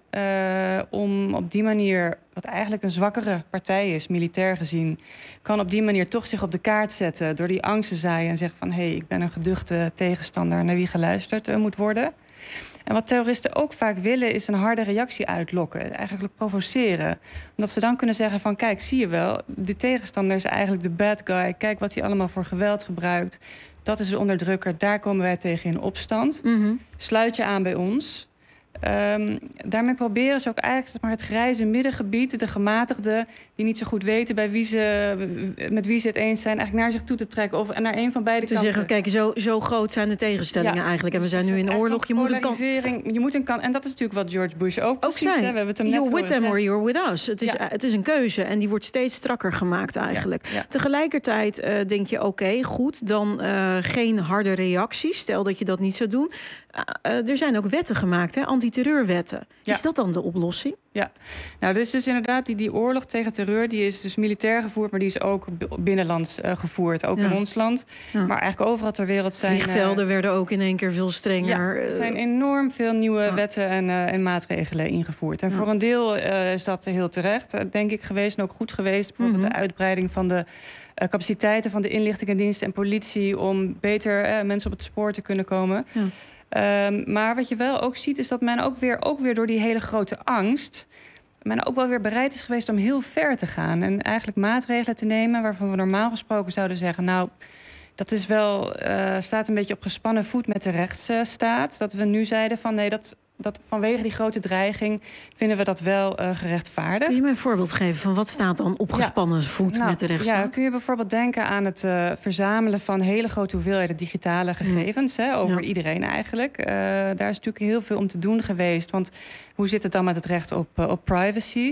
Om op die manier, wat eigenlijk een zwakkere partij is, militair gezien, kan op die manier toch zich op de kaart zetten door die angst te zaaien en zeggen van hé, ik ben een geduchte tegenstander naar wie geluisterd moet worden. En wat terroristen ook vaak willen is een harde reactie uitlokken. Eigenlijk provoceren. Omdat ze dan kunnen zeggen van kijk, zie je wel, de tegenstander is eigenlijk de bad guy. Kijk wat hij allemaal voor geweld gebruikt. Dat is de onderdrukker, daar komen wij tegen in opstand. Sluit je aan bij ons. Daarmee proberen ze ook eigenlijk het grijze middengebied, de gematigden die niet zo goed weten met wie ze het eens zijn, eigenlijk naar zich toe te trekken of naar een van beide kanten. Te zeggen, kijk, zo groot zijn de tegenstellingen eigenlijk. En we zijn nu in oorlog. Je moet een kant. En dat is natuurlijk wat George Bush ook precies zei. We hebben het hem net you're with them or you're with us. Het is een keuze en die wordt steeds strakker gemaakt eigenlijk. Ja. Tegelijkertijd denk je, oké, goed, dan geen harde reacties. Stel dat je dat niet zou doen. Er zijn ook wetten gemaakt, antiterreurwetten. Ja. Is dat dan de oplossing? Ja, nou, dus inderdaad die oorlog tegen terreur, die is dus militair gevoerd, maar die is ook binnenlands gevoerd, ook in ons land. Ja. Maar eigenlijk overal ter wereld zijn vliegvelden werden ook in één keer veel strenger. Ja, er zijn enorm veel nieuwe wetten en maatregelen ingevoerd. En voor een deel is dat heel terecht, denk ik, geweest en ook goed geweest. Bijvoorbeeld de uitbreiding van de capaciteiten van de inlichtingendiensten en politie om beter mensen op het spoor te kunnen komen. Ja. Maar wat je wel ook ziet, is dat men ook weer door die hele grote angst, men ook wel weer bereid is geweest om heel ver te gaan. En eigenlijk maatregelen te nemen waarvan we normaal gesproken zouden zeggen, nou, dat is wel, staat een beetje op gespannen voet met de rechtsstaat. Dat we nu zeiden van nee, dat vanwege die grote dreiging vinden we dat wel gerechtvaardigd. Kun je me een voorbeeld geven van wat staat dan op gespannen voet met de rechtsstaat? Ja, kun je bijvoorbeeld denken aan het verzamelen van hele grote hoeveelheden digitale gegevens over iedereen eigenlijk. Daar is natuurlijk heel veel om te doen geweest. Want hoe zit het dan met het recht op privacy?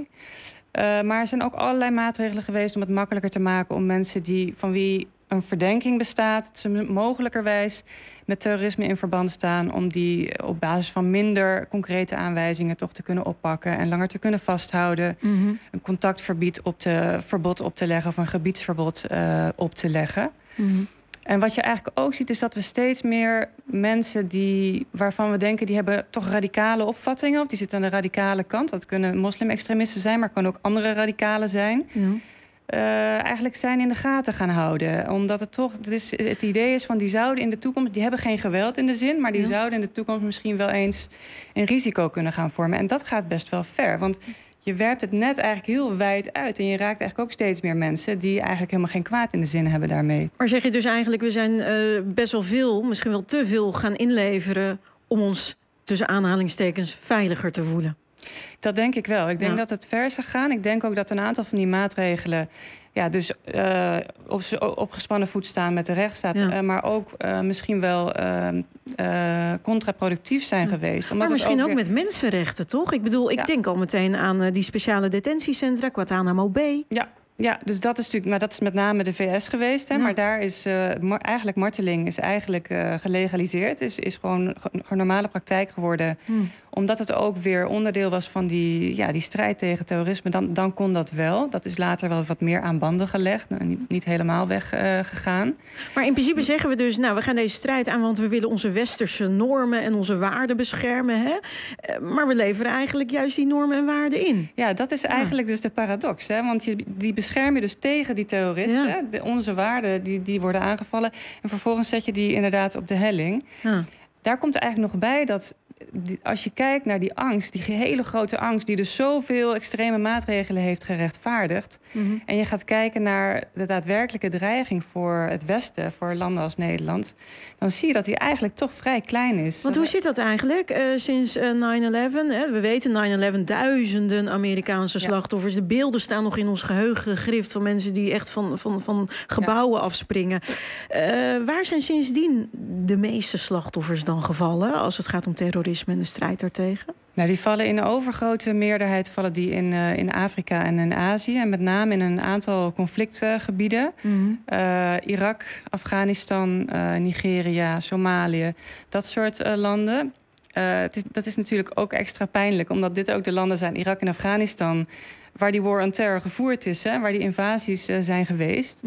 Maar er zijn ook allerlei maatregelen geweest om het makkelijker te maken om mensen van wie een verdenking bestaat, dat ze mogelijkerwijs met terrorisme in verband staan, om die op basis van minder concrete aanwijzingen toch te kunnen oppakken en langer te kunnen vasthouden. Een contactverbod op te leggen of een gebiedsverbod op te leggen. En wat je eigenlijk ook ziet, is dat we steeds meer mensen waarvan we denken, die hebben toch radicale opvattingen, of die zitten aan de radicale kant. Dat kunnen moslimextremisten zijn, maar kan ook andere radicalen zijn. Eigenlijk zijn in de gaten gaan houden. Omdat het idee is van die zouden in de toekomst, die hebben geen geweld in de zin, maar die zouden in de toekomst misschien wel eens een risico kunnen gaan vormen. En dat gaat best wel ver. Want je werpt het net eigenlijk heel wijd uit. En je raakt eigenlijk ook steeds meer mensen die eigenlijk helemaal geen kwaad in de zin hebben daarmee. Maar zeg je dus eigenlijk, we zijn best wel veel, misschien wel te veel gaan inleveren om ons tussen aanhalingstekens veiliger te voelen? Dat denk ik wel. Ik denk dat het ver zou gaan. Ik denk ook dat een aantal van die maatregelen dus op gespannen voet staan met de rechtsstaat. Maar ook misschien wel contraproductief zijn geweest. Maar misschien ook met mensenrechten, toch? Ik bedoel, ik denk al meteen aan die speciale detentiecentra, Guantanamo Bay. Ja, dus dat is natuurlijk, maar dat is met name de VS geweest. Hè? Maar daar is eigenlijk marteling is eigenlijk gelegaliseerd. Is gewoon normale praktijk geworden. Omdat het ook weer onderdeel was van die strijd tegen terrorisme. Dan kon dat wel. Dat is later wel wat meer aan banden gelegd. Niet helemaal weggegaan. Maar in principe zeggen we dus, we gaan deze strijd aan, want we willen onze westerse normen en onze waarden beschermen. Hè? Maar we leveren eigenlijk juist die normen en waarden in. Ja, dat is eigenlijk dus de paradox. Hè? Want die bescherm je dus tegen die terroristen. Onze waarden die worden aangevallen. En vervolgens zet je die inderdaad op de helling. daar komt er eigenlijk nog bij dat als je kijkt naar die angst, die hele grote angst, die dus zoveel extreme maatregelen heeft gerechtvaardigd. En je gaat kijken naar de daadwerkelijke dreiging voor het Westen, voor landen als Nederland, dan zie je dat die eigenlijk toch vrij klein is. Want hoe zit dat eigenlijk sinds 9/11? We weten 9/11, duizenden Amerikaanse slachtoffers. De beelden staan nog in ons geheugen gegrift van mensen die echt van gebouwen afspringen. Waar zijn sindsdien de meeste slachtoffers dan gevallen als het gaat om terrorisme en de strijd daartegen? Nou, die vallen in een overgrote meerderheid in Afrika en in Azië. En met name in een aantal conflictgebieden. Irak, Afghanistan, Nigeria, Somalië. Dat soort landen. Dat is natuurlijk ook extra pijnlijk, omdat dit ook de landen zijn, Irak en Afghanistan, waar die war on terror gevoerd is, waar die invasies zijn geweest.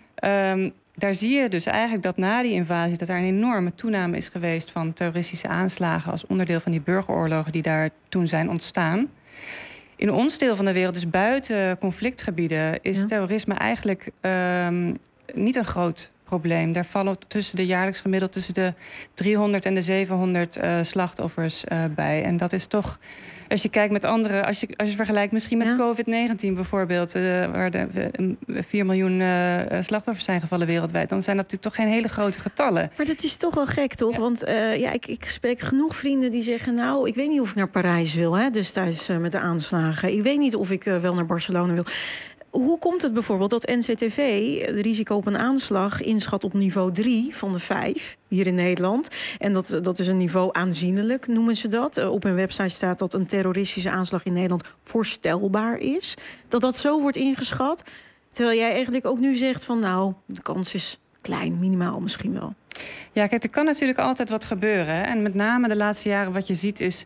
Daar zie je dus eigenlijk dat na die invasie dat er een enorme toename is geweest van terroristische aanslagen als onderdeel van die burgeroorlogen die daar toen zijn ontstaan. In ons deel van de wereld, dus buiten conflictgebieden, is terrorisme eigenlijk niet een groot probleem. Daar vallen jaarlijks gemiddeld tussen de 300 en de 700 slachtoffers bij. En dat is toch, als je kijkt met andere, als je vergelijkt misschien met COVID-19 bijvoorbeeld, waar 4 miljoen slachtoffers zijn gevallen wereldwijd, dan zijn dat natuurlijk toch geen hele grote getallen. Maar dat is toch wel gek, toch? Ja. Want ik spreek genoeg vrienden die zeggen, nou, ik weet niet of ik naar Parijs wil, destijds met de aanslagen. Ik weet niet of ik wel naar Barcelona wil. Hoe komt het bijvoorbeeld dat NCTV het risico op een aanslag inschat op niveau 3 van de 5 hier in Nederland? En dat is een niveau aanzienlijk, noemen ze dat. Op hun website staat dat een terroristische aanslag in Nederland voorstelbaar is. Dat zo wordt ingeschat. Terwijl jij eigenlijk ook nu zegt van nou, de kans is klein, minimaal misschien wel. Ja, kijk, er kan natuurlijk altijd wat gebeuren. En met name de laatste jaren wat je ziet is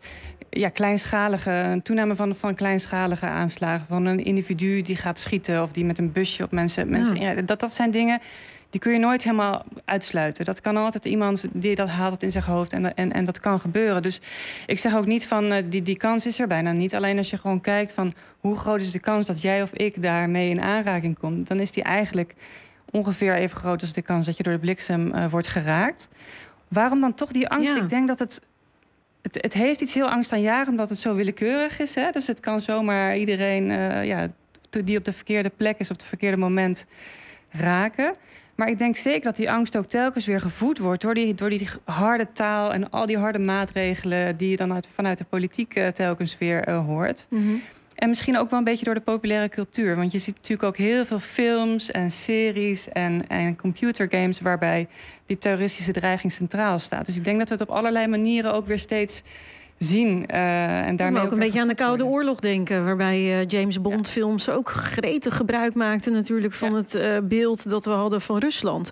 een toename van kleinschalige aanslagen. Van een individu die gaat schieten of die met een busje op mensen. Ja, dat zijn dingen die kun je nooit helemaal uitsluiten. Dat kan altijd iemand die dat haalt het in zijn hoofd en dat kan gebeuren. Dus ik zeg ook niet van die kans is er bijna niet. Alleen als je gewoon kijkt van hoe groot is de kans dat jij of ik daarmee in aanraking komt, dan is die eigenlijk ongeveer even groot als de kans dat je door de bliksem wordt geraakt. Waarom dan toch die angst? Ja. Ik denk dat het heeft iets heel angstaanjagend omdat het zo willekeurig is. Dus het kan zomaar iedereen die op de verkeerde plek is op het verkeerde moment raken. Maar ik denk zeker dat die angst ook telkens weer gevoed wordt door die harde taal en al die harde maatregelen die je dan vanuit de politiek telkens weer hoort. En misschien ook wel een beetje door de populaire cultuur. Want je ziet natuurlijk ook heel veel films en series en computergames waarbij die terroristische dreiging centraal staat. Dus ik denk dat we het op allerlei manieren ook weer steeds zien. En daarmee ook een beetje aan de Koude Oorlog denken, waarbij James Bond films ook gretig gebruik maakten natuurlijk van het beeld dat we hadden van Rusland.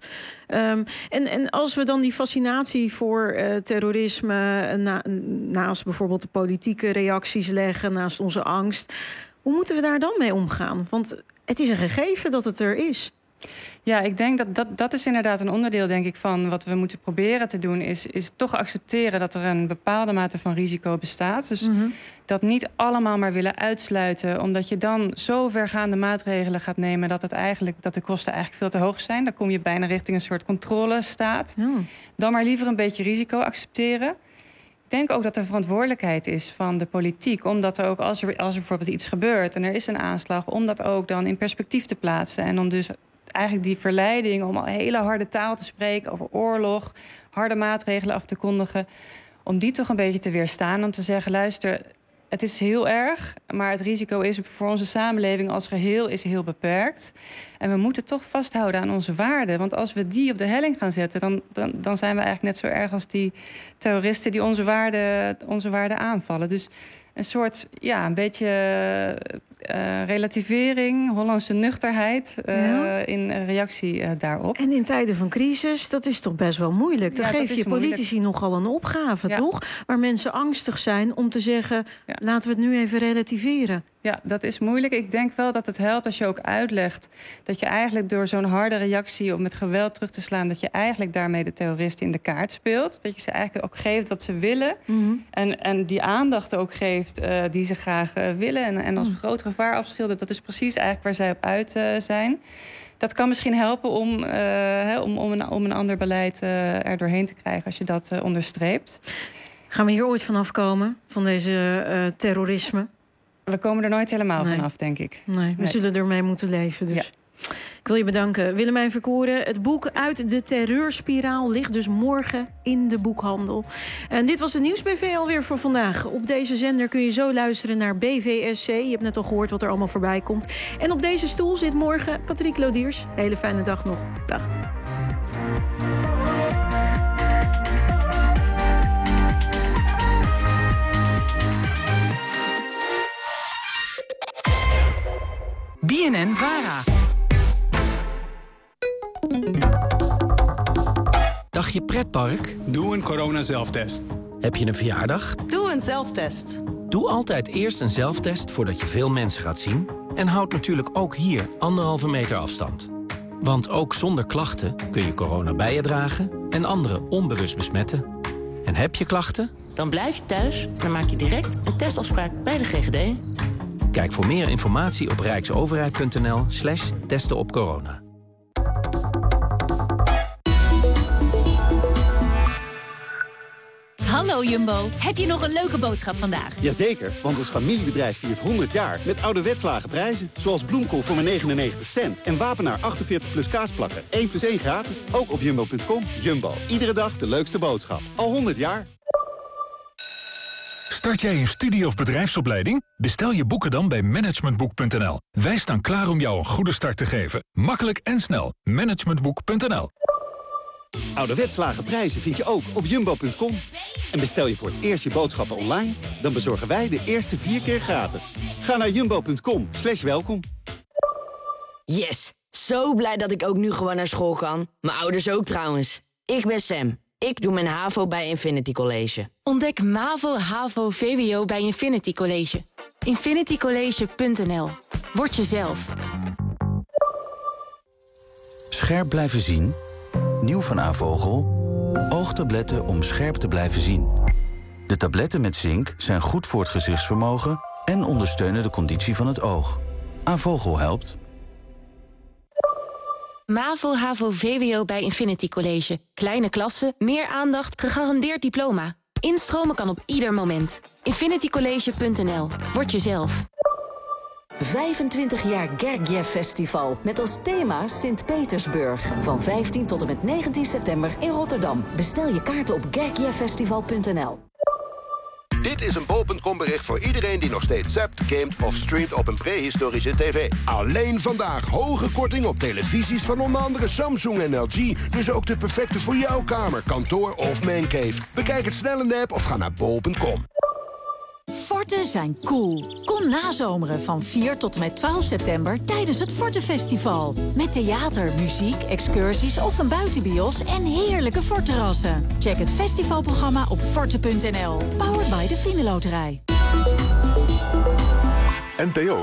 En als we dan die fascinatie voor terrorisme naast bijvoorbeeld de politieke reacties leggen, naast onze angst, hoe moeten we daar dan mee omgaan? Want het is een gegeven dat het er is. Ja, ik denk dat is inderdaad een onderdeel, denk ik, van wat we moeten proberen te doen, is toch accepteren dat er een bepaalde mate van risico bestaat. Dus dat niet allemaal maar willen uitsluiten, omdat je dan zo vergaande maatregelen gaat nemen dat de kosten eigenlijk veel te hoog zijn. Dan kom je bijna richting een soort controlestaat. Dan maar liever een beetje risico accepteren. Ik denk ook dat er verantwoordelijkheid is van de politiek, omdat er ook als er bijvoorbeeld iets gebeurt en er is een aanslag, om dat ook dan in perspectief te plaatsen en om dus eigenlijk die verleiding om al hele harde taal te spreken over oorlog, harde maatregelen af te kondigen, om die toch een beetje te weerstaan, om te zeggen, luister, het is heel erg, maar het risico is voor onze samenleving als geheel is heel beperkt. En we moeten toch vasthouden aan onze waarden. Want als we die op de helling gaan zetten, dan zijn we eigenlijk net zo erg als die terroristen die onze waarden aanvallen. Dus een soort, een beetje relativering, Hollandse nuchterheid in reactie daarop. En in tijden van crisis, dat is toch best wel moeilijk. Dan geef je politici nogal een opgave, toch? Waar mensen angstig zijn om te zeggen, laten we het nu even relativeren. Ja, dat is moeilijk. Ik denk wel dat het helpt als je ook uitlegt dat je eigenlijk door zo'n harde reactie om met geweld terug te slaan, dat je eigenlijk daarmee de terroristen in de kaart speelt. Dat je ze eigenlijk ook geeft wat ze willen. En die aandacht ook geeft die ze graag willen. En als grotere gevaar afschildert. Dat is precies eigenlijk waar zij op uit zijn. Dat kan misschien helpen om een ander beleid er doorheen te krijgen als je dat onderstreept. Gaan we hier ooit vanaf komen, van deze terrorisme? We komen er nooit helemaal vanaf, denk ik. Nee, we zullen ermee moeten leven. Dus. Ja. Ik wil je bedanken, Willemijn Verkoeren. Het boek Uit de terreurspiraal ligt dus morgen in de boekhandel. En dit was de Nieuwsbv alweer voor vandaag. Op deze zender kun je zo luisteren naar BVSC. Je hebt net al gehoord wat er allemaal voorbij komt. En op deze stoel zit morgen Patrick Lodiers. Hele fijne dag nog. Dag. BNN-VARA. Dagje pretpark? Doe een corona-zelftest. Heb je een verjaardag? Doe een zelftest. Doe altijd eerst een zelftest voordat je veel mensen gaat zien. En houd natuurlijk ook hier 1,5 meter afstand. Want ook zonder klachten kun je corona bij je dragen en anderen onbewust besmetten. En heb je klachten? Dan blijf je thuis en dan maak je direct een testafspraak bij de GGD. Kijk voor meer informatie op rijksoverheid.nl/testen op corona. Hallo Jumbo, heb je nog een leuke boodschap vandaag? Jazeker, want ons familiebedrijf viert 100 jaar met ouderwets lage prijzen. Zoals bloemkool voor maar 99 cent en Wapenaar 48 plus kaasplakken. 1 + 1 gratis, ook op jumbo.com. Jumbo, iedere dag de leukste boodschap. Al 100 jaar. Start jij een studie- of bedrijfsopleiding? Bestel je boeken dan bij managementboek.nl. Wij staan klaar om jou een goede start te geven. Makkelijk en snel. Managementboek.nl. Ouderwets lage prijzen vind je ook op jumbo.com. En bestel je voor het eerst je boodschappen online, dan bezorgen wij de eerste 4 keer gratis. Ga naar jumbo.com/welkom. Yes, zo blij dat ik ook nu gewoon naar school kan. Mijn ouders ook trouwens. Ik ben Sam. Ik doe mijn HAVO bij Infinity College. Ontdek MAVO, HAVO, VWO bij Infinity College. infinitycollege.nl. Word jezelf. Scherp blijven zien? Nieuw van Avogel. Oogtabletten om scherp te blijven zien. De tabletten met zink zijn goed voor het gezichtsvermogen en ondersteunen de conditie van het oog. Avogel helpt. MAVO, HAVO, VWO bij Infinity College. Kleine klassen, meer aandacht, gegarandeerd diploma. Instromen kan op ieder moment. infinitycollege.nl. Word jezelf. 25 jaar Gergiev Festival. Met als thema Sint-Petersburg. Van 15 tot en met 19 september in Rotterdam. Bestel je kaarten op gergievfestival.nl. Dit is een bol.com bericht voor iedereen die nog steeds zapt, gamet of streamt op een prehistorische tv. Alleen vandaag hoge korting op televisies van onder andere Samsung en LG. Dus ook de perfecte voor jouw kamer, kantoor of mancave. Bekijk het snel in de app of ga naar bol.com. Forten zijn cool. Kom nazomeren van 4 tot en met 12 september tijdens het Fortenfestival. Met theater, muziek, excursies of een buitenbios en heerlijke fortterrassen. Check het festivalprogramma op forte.nl. Powered by de Vriendenloterij. NPO